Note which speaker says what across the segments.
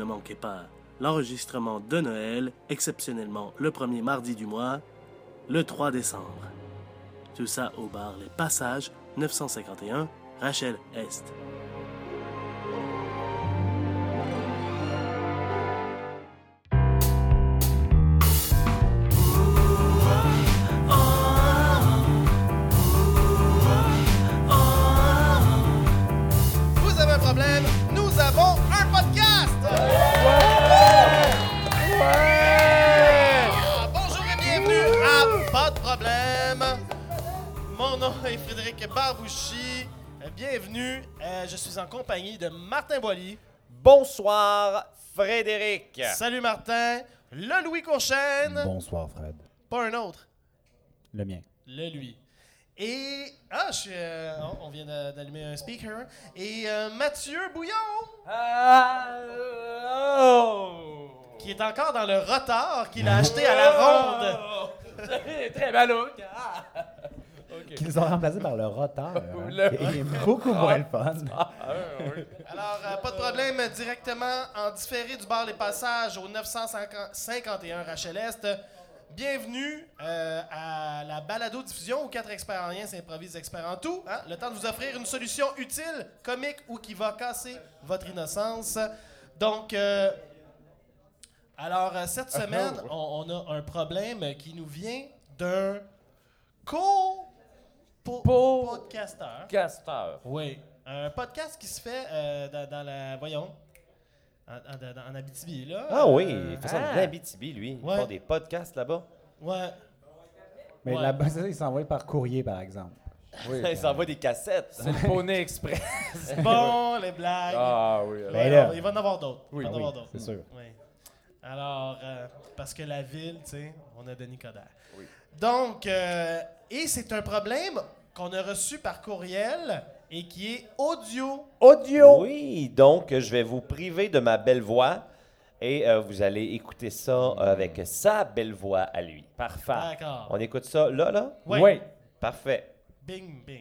Speaker 1: manquez pas l'enregistrement de Noël, exceptionnellement le premier mardi du mois, le 3 décembre. Tout ça au bar Les Passages, 951, Rachel Est.
Speaker 2: Vous avez un problème? Nous avons un podcast! Bonjour et bienvenue à Pas de problème. Mon nom est Frédéric Barbouchi. Bienvenue. Je suis en compagnie de Martin Boily.
Speaker 3: Bonsoir, Frédéric.
Speaker 2: Salut Martin. Le Louis Courchaine.
Speaker 4: Bonsoir, Fred.
Speaker 2: Pas un autre.
Speaker 4: Le mien.
Speaker 2: Le lui. Et... on vient d'allumer un speaker. Et Mathieu Bouillon. Qui est encore dans le retard qu'il a acheté à la ronde.
Speaker 3: Très ballot.
Speaker 4: Qu'ils ont remplacé par le roteur. Qui est beaucoup moins le fun.
Speaker 2: Alors, pas de problème, directement en différé du bar Les Passages au 951 Rachel Est. Bienvenue à la balado-diffusion où 4 experts en rien s'improvisent experts en tout. Hein? Le temps de vous offrir une solution utile, comique ou qui va casser votre innocence. Donc, cette semaine, on a un problème qui nous vient d'un podcasteur.
Speaker 3: Casteur.
Speaker 2: Oui. Un podcast qui se fait dans la... Voyons. En Abitibi, là.
Speaker 3: Ah oui, il fait ça en Abitibi, lui.
Speaker 2: Ouais.
Speaker 3: Ils font des podcasts là-bas.
Speaker 2: Ouais.
Speaker 4: Mais
Speaker 2: Ouais.
Speaker 4: là-bas, ça, ils s'envoient par courrier, par exemple.
Speaker 3: Oui, ils s'envoient des cassettes.
Speaker 5: C'est le Poney Express.
Speaker 2: Bon, les blagues.
Speaker 5: Ah oui.
Speaker 2: Ouais,
Speaker 4: Ben là.
Speaker 2: il va en avoir d'autres.
Speaker 5: Oui,
Speaker 2: Il va en
Speaker 4: oui,
Speaker 2: avoir d'autres.
Speaker 4: c'est sûr.
Speaker 2: Oui. Alors, parce que la ville, tu sais, on a Denis Coderre.
Speaker 3: Oui.
Speaker 2: Donc, et c'est un problème qu'on a reçu par courriel et qui est audio.
Speaker 4: Audio!
Speaker 3: Oui, donc je vais vous priver de ma belle voix et vous allez écouter ça avec sa belle voix à lui. Parfait.
Speaker 2: D'accord.
Speaker 3: On écoute ça là?
Speaker 2: Oui.
Speaker 3: Parfait.
Speaker 2: Bing, bing.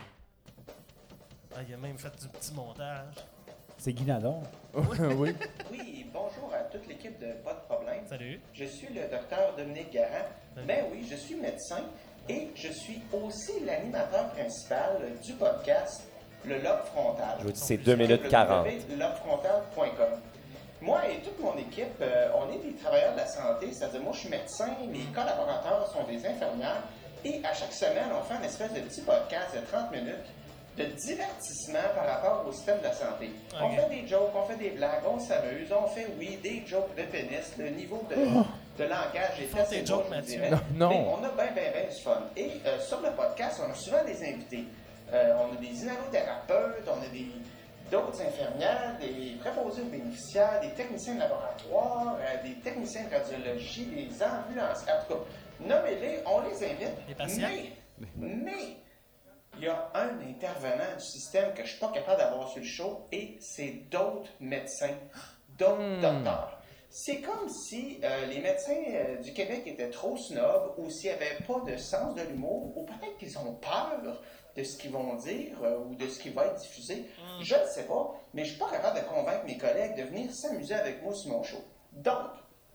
Speaker 2: Ah, il a même fait du petit montage.
Speaker 4: C'est Guy Nadon.
Speaker 5: Oui.
Speaker 6: Oui, bonjour à toute l'équipe de Pas de problème.
Speaker 2: Salut.
Speaker 6: Je suis le docteur Dominique Garand. Ben oui, je suis médecin et je suis aussi l'animateur principal du podcast Le Lobe Frontal.
Speaker 3: Je vous dis, c'est 2 minutes 40.
Speaker 6: www.lobefrontal.com. Moi et toute mon équipe, on est des travailleurs de la santé, c'est-à-dire moi je suis médecin, mes collaborateurs sont des infirmières et à chaque semaine, on fait une espèce de petit podcast de 30 minutes de divertissement par rapport au système de la santé. On fait des jokes, on fait des blagues, on s'amuse, on fait, oui, des jokes de pénis. Le niveau de langage est
Speaker 2: Fais
Speaker 6: assez
Speaker 2: tes jokes,
Speaker 6: bas, je vous
Speaker 2: Mathieu.
Speaker 6: dirais.
Speaker 5: Non.
Speaker 6: Mais on a bien du fun. Et sur le podcast, on a souvent des invités. On a des inhalothérapeutes, on a d'autres infirmières, des préposés aux bénéficiaires, des techniciens de laboratoire, des techniciens de radiologie, des ambulanciers. En tout cas, nommez-les, on les invite.
Speaker 2: Des patients.
Speaker 6: Mais il y a un intervenant du système que je ne suis pas capable d'avoir sur le show et c'est d'autres médecins, d'autres docteurs. C'est comme si les médecins du Québec étaient trop snobs ou s'ils n'avaient pas de sens de l'humour ou peut-être qu'ils ont peur de ce qu'ils vont dire ou de ce qui va être diffusé. Je ne sais pas, mais je ne suis pas capable de convaincre mes collègues de venir s'amuser avec moi sur mon show. Donc,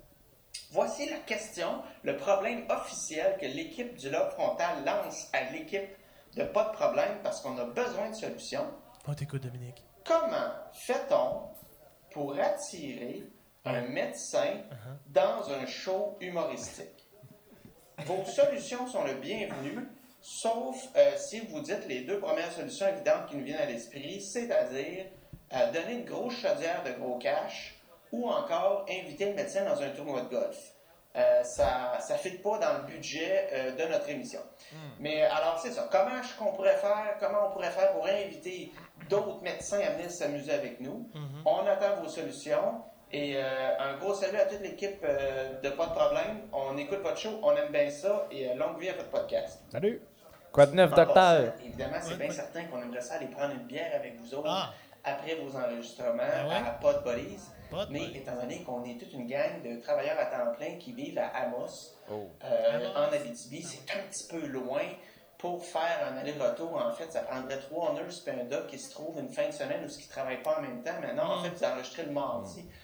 Speaker 6: voici la question, le problème officiel que l'équipe du Lobe Frontal lance à l'équipe de Pas de problème parce qu'on a besoin de solutions.
Speaker 2: On t'écoute, Dominique.
Speaker 6: Comment fait-on pour attirer un médecin dans un show humoristique? Vos solutions sont le bienvenu, sauf si vous dites les deux premières solutions évidentes qui nous viennent à l'esprit, c'est-à-dire donner une grosse chaudière de gros cash ou encore inviter le médecin dans un tournoi de golf. Ça ne fit pas dans le budget de notre émission. Mais alors, c'est ça. Comment on pourrait faire pour inviter d'autres médecins à venir s'amuser avec nous? On attend vos solutions. Et un gros salut à toute l'équipe de Pas de problème. On écoute votre show, on aime bien ça. Et longue vie à votre podcast.
Speaker 4: Salut!
Speaker 5: Quoi de neuf,
Speaker 6: En
Speaker 5: docteur?
Speaker 6: passant, évidemment, c'est bien certain qu'on aimerait ça aller prendre une bière avec vous autres
Speaker 2: Ah.
Speaker 6: après vos enregistrements
Speaker 2: Ben ouais.
Speaker 6: à Pas de Police.
Speaker 2: Pas de
Speaker 6: Mais
Speaker 2: police.
Speaker 6: étant donné qu'on est toute une gang de travailleurs à temps plein qui vivent à Amos,
Speaker 2: Amos.
Speaker 6: en Abitibi, c'est un petit peu loin. Pour faire un aller-retour, en fait, ça prendrait 3 nurses et un doc qui se trouvent une fin de semaine ou qui ne travaillent pas en même temps. Maintenant, en fait, vous enregistrez le mardi.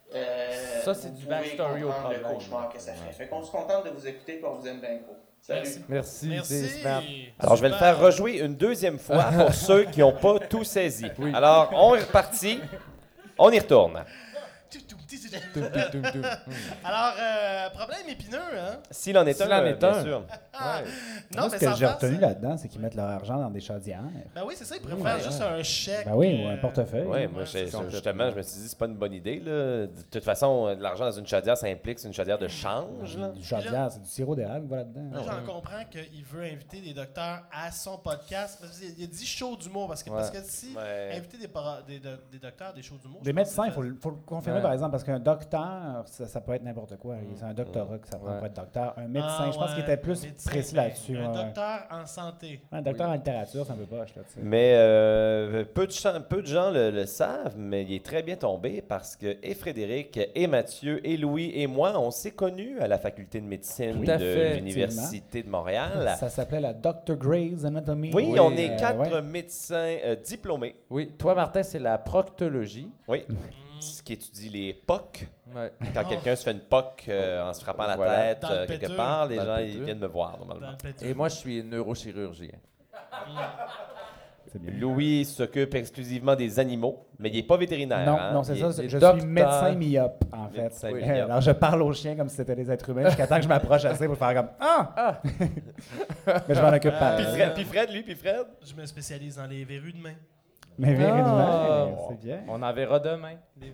Speaker 5: Ça, c'est
Speaker 6: vous
Speaker 5: du
Speaker 6: pouvez
Speaker 5: backstory au
Speaker 6: comprendre le
Speaker 5: problème.
Speaker 6: cauchemar que ça fait. Fait qu'on se contente de vous écouter et on vous aime bien gros. Salut.
Speaker 5: Merci.
Speaker 2: Merci.
Speaker 5: c'est smart.
Speaker 3: Alors, je vais le
Speaker 2: Super.
Speaker 3: faire rejouer une deuxième fois pour ceux qui n'ont pas tout saisi.
Speaker 5: Oui.
Speaker 3: Alors, on est reparti. On y retourne.
Speaker 5: Tum, tum, tum, tum.
Speaker 2: Alors, problème épineux, hein?
Speaker 3: S'il en est
Speaker 5: S'il
Speaker 3: un,
Speaker 5: en est
Speaker 3: bien
Speaker 5: un.
Speaker 3: sûr.
Speaker 5: Ouais.
Speaker 2: Non,
Speaker 4: Moi,
Speaker 2: mais
Speaker 4: ce que
Speaker 2: sans
Speaker 4: j'ai
Speaker 2: faire,
Speaker 4: retenu
Speaker 2: c'est-
Speaker 4: là-dedans, c'est qu'ils mettent leur argent dans des chaudières.
Speaker 2: Ben oui, c'est ça, ils pourraient faire juste un chèque.
Speaker 4: Ben oui, ou un portefeuille.
Speaker 3: Oui, moi,
Speaker 2: c'est
Speaker 3: justement, je me suis dit, c'est pas une bonne idée. Là. De toute façon, de l'argent dans une chaudière, ça implique c'est une chaudière de change. Là.
Speaker 4: Du chaudière, c'est du sirop d'érable, voilà dedans.
Speaker 2: Là, j'en comprends qu'il veut inviter des docteurs à son podcast. Parce qu'il a dit show d'humour. Parce que si
Speaker 3: Ouais.
Speaker 2: inviter des docteurs, des shows d'humour.
Speaker 4: Des
Speaker 2: je pense
Speaker 4: médecins, il
Speaker 2: que c'est
Speaker 4: faut le confirmer,
Speaker 5: Ouais.
Speaker 4: par exemple, parce qu'un docteur, ça peut être n'importe quoi. C'est un doctorat que ça prend
Speaker 5: Ouais.
Speaker 4: pour être docteur. Un
Speaker 2: fait.
Speaker 4: médecin, je pense qu'il
Speaker 2: ouais,
Speaker 4: était plus
Speaker 2: médecin,
Speaker 4: précis
Speaker 2: ben,
Speaker 4: là-dessus.
Speaker 2: Un
Speaker 4: ouais, ouais.
Speaker 2: docteur en santé.
Speaker 4: Un docteur en littérature, c'est un peu poche, là, tu sais.
Speaker 3: Mais peu de gens le savent, mais il est très bien tombé parce que et Frédéric, et Mathieu, et Louis, et moi, on s'est connus à la faculté de médecine
Speaker 5: Tout à
Speaker 3: de
Speaker 5: fait,
Speaker 3: l'Université de Montréal.
Speaker 4: Ça s'appelait la Dr. Gray's Anatomy.
Speaker 3: Oui,
Speaker 5: Oui,
Speaker 3: on est 4
Speaker 4: ouais.
Speaker 3: médecins diplômés.
Speaker 5: Oui, toi, Martin, c'est la proctologie.
Speaker 3: Oui. Ce qui étudie les POC.
Speaker 5: Ouais.
Speaker 3: Quand quelqu'un se fait une POC en se frappant la
Speaker 5: Voilà.
Speaker 3: tête
Speaker 2: Dans le
Speaker 3: quelque
Speaker 2: péteux.
Speaker 3: part, les
Speaker 5: Dans le
Speaker 3: gens
Speaker 5: péteux.
Speaker 3: ils viennent me voir
Speaker 2: Dans
Speaker 3: normalement.
Speaker 2: le péteux.
Speaker 5: Et moi, je suis neurochirurgien.
Speaker 4: C'est bien.
Speaker 3: Louis s'occupe exclusivement des animaux, mais il n'est pas vétérinaire.
Speaker 4: Non,
Speaker 3: hein.
Speaker 4: non, c'est
Speaker 3: Il
Speaker 4: ça.
Speaker 3: est-
Speaker 4: Je
Speaker 5: docteur.
Speaker 4: suis médecin myope, en fait.
Speaker 3: Médecin
Speaker 4: Oui.
Speaker 3: myope.
Speaker 4: Alors, je parle aux chiens comme si c'était des êtres humains jusqu'à temps que je m'approche assez pour faire comme Ah! Mais je m'en occupe pas.
Speaker 3: Puis Fred.
Speaker 2: Je me spécialise dans les verrues de main.
Speaker 4: Mais véritablement,
Speaker 5: Ah.
Speaker 4: c'est bien.
Speaker 5: On en verra demain.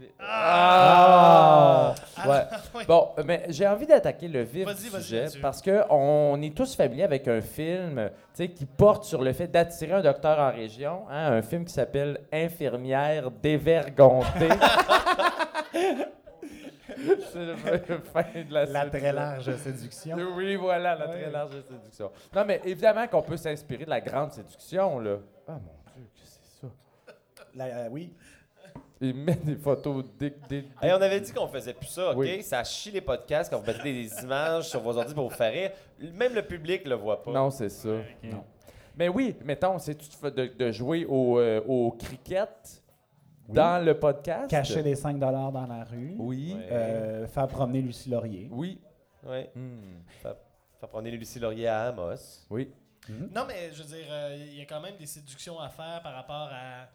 Speaker 4: Ah!
Speaker 5: Ouais.
Speaker 2: Oui.
Speaker 5: Bon, mais j'ai envie d'attaquer le vif
Speaker 2: Vas-y,
Speaker 5: du
Speaker 2: vas-y,
Speaker 5: sujet
Speaker 2: Mathieu.
Speaker 5: parce que on est tous familiers avec un film, tu sais, qui porte sur le fait d'attirer un docteur en région, hein, un film qui s'appelle Infirmière dévergontée. C'est le fin de la
Speaker 4: La très
Speaker 5: séduction.
Speaker 4: large séduction.
Speaker 5: Oui, voilà, la très large séduction. Non, mais évidemment qu'on peut s'inspirer de la grande séduction, là. Ah, mon Dieu, que c'est ça?
Speaker 4: Oui.
Speaker 5: Il met des photos
Speaker 3: Hey, on avait dit qu'on faisait plus ça, OK?
Speaker 5: Oui.
Speaker 3: Ça chie les podcasts quand vous mettez des images sur vos ordi pour vous faire rire. Même le public le voit pas.
Speaker 5: Non, c'est ça. Non. Mais oui, mettons, c'est-tu de jouer au cricket dans le podcast?
Speaker 4: Cacher les 5 $ dans la rue.
Speaker 5: Oui.
Speaker 3: Ouais.
Speaker 4: Faire promener Lucie Laurier.
Speaker 5: Oui.
Speaker 3: Ouais.
Speaker 5: Hmm.
Speaker 3: Faut prendre Lucie Laurier à Amos.
Speaker 5: Oui.
Speaker 2: Non, mais je veux dire, il y a quand même des séductions à faire par rapport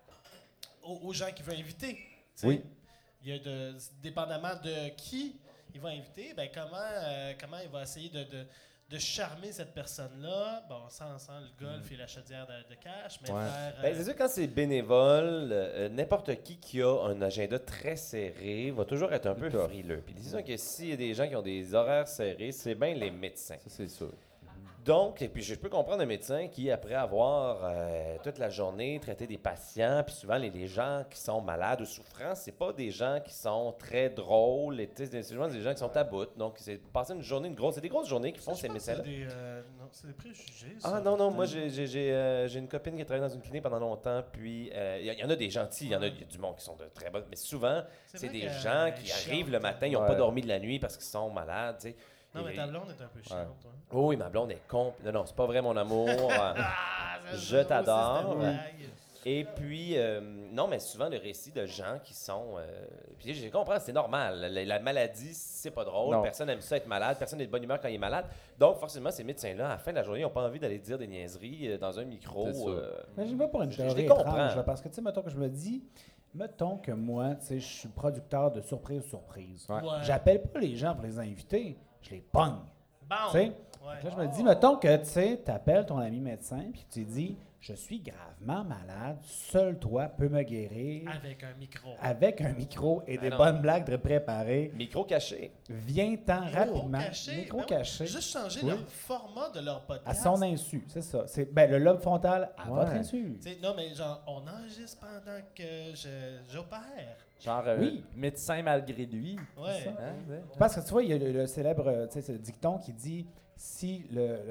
Speaker 2: aux gens qu'il veut inviter. tu sais.
Speaker 5: Oui.
Speaker 2: Il y a dépendamment de qui il va inviter, ben comment il va essayer de charmer cette personne-là. Bon, sans le golf et la chaudière de cash, mais
Speaker 5: Ouais.
Speaker 2: faire.
Speaker 3: Ben, c'est sûr, quand c'est bénévole, n'importe qui a un agenda très serré va toujours être un peu frileux. Puis disons que s'il y a des gens qui ont des horaires serrés, c'est bien les médecins.
Speaker 5: Ça, c'est sûr.
Speaker 3: Donc, et puis je peux comprendre un médecin qui, après avoir toute la journée traité des patients, puis souvent les gens qui sont malades ou souffrants, c'est pas des gens qui sont très drôles, et, c'est souvent des gens qui sont à bout. Donc, c'est passer une journée, c'est des grosses journées qui font
Speaker 2: je
Speaker 3: ces
Speaker 2: pense que
Speaker 3: médecins-là.
Speaker 2: non, c'est des préjugés. Ça.
Speaker 3: Ah non, moi j'ai une copine qui a travaillé dans une clinique pendant longtemps, puis il y en a des gentils, il y a du monde qui sont de très bonnes, mais souvent, c'est
Speaker 2: vrai
Speaker 3: des
Speaker 2: qu'elle
Speaker 3: gens
Speaker 2: est
Speaker 3: qui
Speaker 2: chiante.
Speaker 3: arrivent le matin, ils n'ont
Speaker 5: Ouais.
Speaker 3: pas dormi de la nuit parce qu'ils sont malades, tu sais.
Speaker 2: Non, mais
Speaker 3: Et-
Speaker 2: ta blonde est un peu chiante, toi.
Speaker 3: Oh oui, ma blonde est Non, c'est pas vrai mon amour.
Speaker 2: Ah,
Speaker 3: Je
Speaker 2: aussi,
Speaker 3: t'adore.
Speaker 2: c'était une blague.
Speaker 3: Et puis, non, mais souvent le récit de gens qui sont. Puis je comprends, c'est normal. La maladie, c'est pas drôle.
Speaker 5: Non.
Speaker 3: Personne n'aime ça être malade. Personne n'est de bonne humeur quand il est malade. Donc, forcément, ces médecins-là, à la fin de la journée, ils n'ont pas envie d'aller dire des niaiseries dans un micro.
Speaker 5: C'est sûr.
Speaker 4: Mais je vais pour une
Speaker 3: Je
Speaker 4: théorie
Speaker 3: les comprends.
Speaker 4: étrange, là, parce que, tu sais, mettons que je me dis, mettons que moi, tu sais, je suis producteur de surprise.
Speaker 5: Ouais.
Speaker 2: Ouais.
Speaker 4: J'appelle pas les gens pour les inviter, je les pogne.
Speaker 2: Bon.
Speaker 4: Tu sais?
Speaker 2: Ouais.
Speaker 4: Là, je me dis, mettons que tu sais, t'appelles ton ami médecin, puis tu lui dis, je suis gravement malade, seul toi peux me guérir.
Speaker 2: Avec un micro.
Speaker 4: Avec un micro et
Speaker 3: Ah
Speaker 4: des
Speaker 3: non.
Speaker 4: bonnes blagues très préparées.
Speaker 3: Micro caché.
Speaker 4: Viens-t'en rapidement.
Speaker 2: Caché.
Speaker 4: Micro
Speaker 2: Ben oui.
Speaker 4: caché.
Speaker 2: Juste changer
Speaker 4: Oui.
Speaker 2: leur format de leur podcast.
Speaker 4: À son insu, c'est ça. C'est le lobe frontal à
Speaker 5: Ouais.
Speaker 4: votre insu.
Speaker 2: Tu sais, non, mais genre, on enregistre pendant que j'opère.
Speaker 5: Genre,
Speaker 4: Oui.
Speaker 5: médecin malgré lui.
Speaker 2: Ouais.
Speaker 4: C'est ça.
Speaker 5: Hein, ouais.
Speaker 4: Parce que tu vois, il y a le célèbre tu sais, ce dicton qui dit si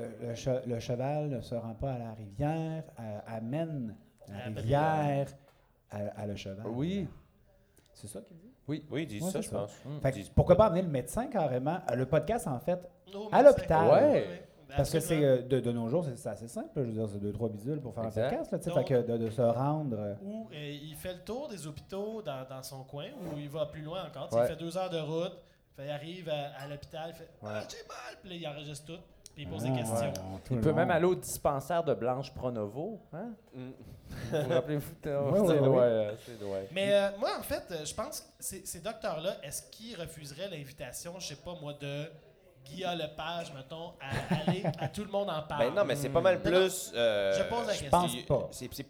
Speaker 4: le cheval ne se rend pas à la rivière, amène la
Speaker 2: La
Speaker 4: rivière à le cheval.
Speaker 5: Oui.
Speaker 4: C'est ça qu'il dit?
Speaker 3: Oui, ils disent
Speaker 4: Ouais,
Speaker 3: ça,
Speaker 4: c'est
Speaker 3: je
Speaker 4: ça.
Speaker 3: pense.
Speaker 4: Fait que
Speaker 3: Ils disent
Speaker 4: pourquoi
Speaker 3: pas-
Speaker 4: pas amener le médecin carrément? Le podcast, en fait,
Speaker 2: Nos
Speaker 4: à
Speaker 2: médecins.
Speaker 4: l'hôpital.
Speaker 5: Ouais.
Speaker 4: Parce que
Speaker 2: Absolument.
Speaker 4: c'est de nos jours, c'est assez simple. Je veux dire, c'est 2-3 bidules pour faire
Speaker 5: Exact.
Speaker 4: un podcast. Là, tu sais,
Speaker 2: Donc-
Speaker 4: fait que de se rendre.
Speaker 2: Ou il fait le tour des hôpitaux dans son coin ou il va plus loin encore.
Speaker 5: Ouais.
Speaker 2: Il fait 2 heures de route, il arrive à l'hôpital, il fait Ah, j'ai mal, puis là, il enregistre tout, puis il pose des questions.
Speaker 5: Il peut même aller au dispensaire de Blanche Pronovo. Hein? Vous vous rappelez-vous? C'est
Speaker 4: oui.
Speaker 5: loin, c'est loin.
Speaker 2: Mais moi, en fait, je pense que ces docteurs-là, est-ce qu'ils refuseraient l'invitation, je sais pas moi, de Guillaume Lepage, mettons, à aller à Tout le monde en parle?
Speaker 3: Ben non, mais c'est pas mal plus.
Speaker 2: Je pose la
Speaker 4: Je
Speaker 2: question.
Speaker 4: pense pas.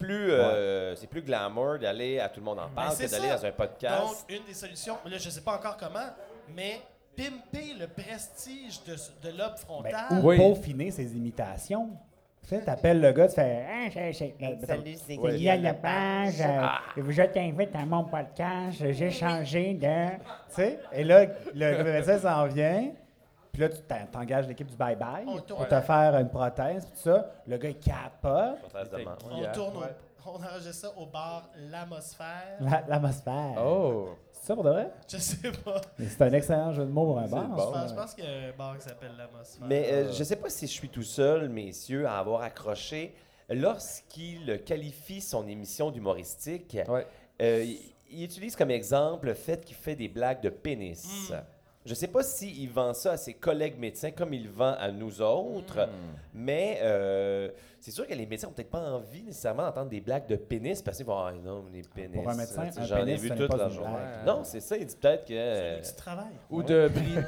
Speaker 3: C'est plus glamour d'aller à Tout le monde en parle
Speaker 2: c'est
Speaker 3: que d'aller
Speaker 2: ça.
Speaker 3: dans un podcast.
Speaker 2: Donc, une des solutions, là, je sais pas encore comment, mais pimper le prestige de lobe frontal.
Speaker 4: Ou
Speaker 5: Oui.
Speaker 4: peaufiner ses imitations. Tu sais, t'appelles le gars, tu fais
Speaker 7: Salut, c'est
Speaker 4: Guillaume
Speaker 7: Guillaume
Speaker 4: Lepage,
Speaker 7: Lepage.
Speaker 4: je t'invite à mon podcast, j'ai changé de. Tu sais, et là, le médecin s'en vient, puis là, tu t'engages l'équipe du bye-bye
Speaker 2: On tourne.
Speaker 4: pour te faire une prothèse, puis tout ça. Le gars, il capote.
Speaker 3: Prothèse de main.
Speaker 2: On tourne, on enregistre ça au bar L'Atmosphère.
Speaker 4: L'atmosphère.
Speaker 5: Oh!
Speaker 4: C'est ça pour de vrai?
Speaker 2: Je sais pas.
Speaker 4: Mais c'est un excellent jeu de mots pour un bar.
Speaker 5: bon.
Speaker 4: ça.
Speaker 2: Je pense qu'il y a un bar qui s'appelle L'Atmosphère.
Speaker 3: Mais je sais pas si je suis tout seul, messieurs, à avoir accroché. Lorsqu'il qualifie son émission d'humoristique,
Speaker 5: Ouais.
Speaker 3: il utilise comme exemple le fait qu'il fait des blagues de pénis. Je sais pas s'il vend ça à ses collègues médecins comme il vend à nous autres, mais c'est sûr que les médecins n'ont peut-être pas envie nécessairement d'entendre des blagues de pénis parce qu'ils vont « Ah non, les pénis. »
Speaker 4: Pour un médecin,
Speaker 3: Tu sais,
Speaker 4: un
Speaker 3: j'en ai
Speaker 4: pénis,
Speaker 3: vu
Speaker 4: ce n'est
Speaker 3: toute
Speaker 4: pas
Speaker 3: la
Speaker 4: une
Speaker 3: journée.
Speaker 4: blague.
Speaker 3: Non, c'est ça. Il dit peut-être
Speaker 2: C'est
Speaker 3: que...
Speaker 2: un outil de travail.
Speaker 5: Ou de briser.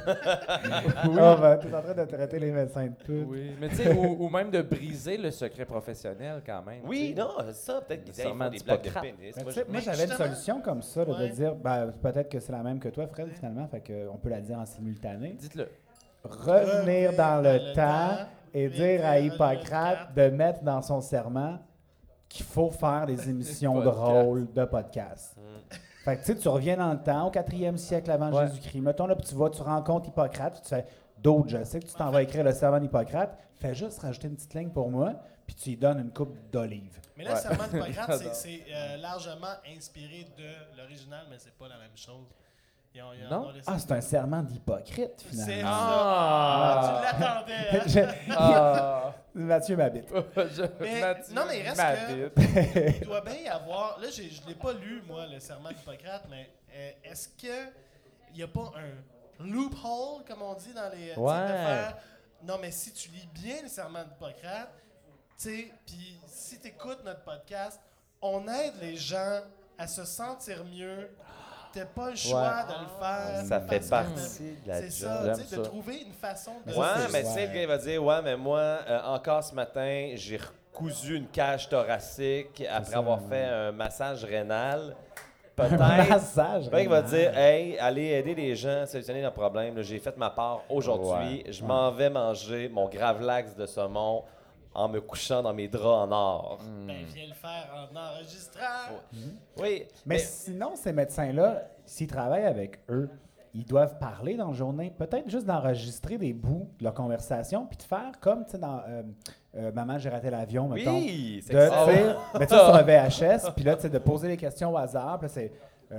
Speaker 4: Ah, ben, t'es en train de traiter les médecins de pute.
Speaker 5: Oui, mais tu sais, ou même de briser le secret professionnel quand même.
Speaker 3: Oui,
Speaker 5: tu sais.
Speaker 3: non, c'est ça. Peut-être qu'ils
Speaker 5: Nécessairement
Speaker 3: font des
Speaker 5: du
Speaker 3: blagues de
Speaker 5: Hippocrate.
Speaker 3: pénis.
Speaker 4: Mais
Speaker 3: Moi,
Speaker 4: tu sais,
Speaker 3: je-
Speaker 4: moi, j'avais une
Speaker 2: justement-
Speaker 4: solution comme ça, là,
Speaker 2: Ouais.
Speaker 4: de dire, ben, peut-être que c'est la même que toi, Fred, finalement, fait qu'on peut la dire en simultané.
Speaker 5: Dites-le.
Speaker 4: Revenir dans le temps et dire à
Speaker 2: Hippocrate
Speaker 4: Hippocrate de mettre dans son serment qu'il faut faire des émissions
Speaker 5: Podcast.
Speaker 4: drôles de podcast. Fait que tu sais, tu reviens dans le temps, au 4e siècle avant
Speaker 5: Ouais.
Speaker 4: Jésus-Christ. Mettons là, puis tu rencontres Hippocrate, puis tu fais d'autres, je sais que tu t'en vas écrire le serment d'Hippocrate, fais juste rajouter une petite ligne pour moi, puis tu lui donnes une coupe d'olive.
Speaker 2: Mais là, le serment d'Hippocrate,
Speaker 5: J'adore.
Speaker 2: c'est largement inspiré de l'original, mais c'est pas la même chose. Ils ont
Speaker 5: Non?
Speaker 2: laissé-
Speaker 4: Ah, c'est un serment d'hypocrite,
Speaker 2: C'est
Speaker 4: finalement.
Speaker 2: ça.
Speaker 5: Ah.
Speaker 2: Tu l'attendais, hein?
Speaker 4: Je-
Speaker 5: Ah!
Speaker 4: Mathieu m'habite.
Speaker 2: Mais-
Speaker 5: Mathieu
Speaker 2: non, mais il reste
Speaker 5: m'habite.
Speaker 2: Il doit bien y avoir. Là, je ne l'ai pas lu, moi, le serment d'Hippocrate, mais est-ce qu'il n'y a pas un loophole, comme on dit dans les. tu sais,
Speaker 5: Ouais.
Speaker 2: de faire, non, mais si tu lis bien le serment d'Hippocrate, tu sais, puis si tu écoutes notre podcast, on aide les gens à se sentir mieux. T'as pas le choix de le faire.
Speaker 3: Ça fait
Speaker 2: parce que
Speaker 3: partie de la
Speaker 2: C'est
Speaker 3: job.
Speaker 2: ça,
Speaker 5: J'aime
Speaker 2: tu sais, de
Speaker 5: ça.
Speaker 2: trouver une façon de.
Speaker 3: Ouais,
Speaker 4: c'est-
Speaker 3: mais tu sais,
Speaker 4: ouais.
Speaker 3: le gars il va dire ouais, mais moi, encore ce matin, j'ai recousu une cage thoracique après
Speaker 4: ça,
Speaker 3: avoir
Speaker 4: ouais.
Speaker 3: fait un massage rénal.
Speaker 4: Un
Speaker 3: Peut-être.
Speaker 4: massage.
Speaker 3: Peut-être qu'il va
Speaker 4: rénal.
Speaker 3: dire hey, allez aider les gens à solutionner leurs problèmes. Là, j'ai fait ma part aujourd'hui. Je m'en vais manger mon gravlax de saumon en me couchant dans mes draps en or.
Speaker 2: Ben, viens le faire en enregistrant.
Speaker 3: Oui,
Speaker 4: Mais sinon, ces médecins-là, s'ils travaillent avec eux, ils doivent parler dans la journée, peut-être juste d'enregistrer des bouts de leur conversation, puis de faire comme, tu sais, dans Maman, j'ai raté l'avion, mettons.
Speaker 3: oui, c'est
Speaker 4: De,
Speaker 3: ça.
Speaker 4: tu sais, mettre ça sur un VHS, puis là, tu sais, de poser des questions au hasard, puis là, c'est...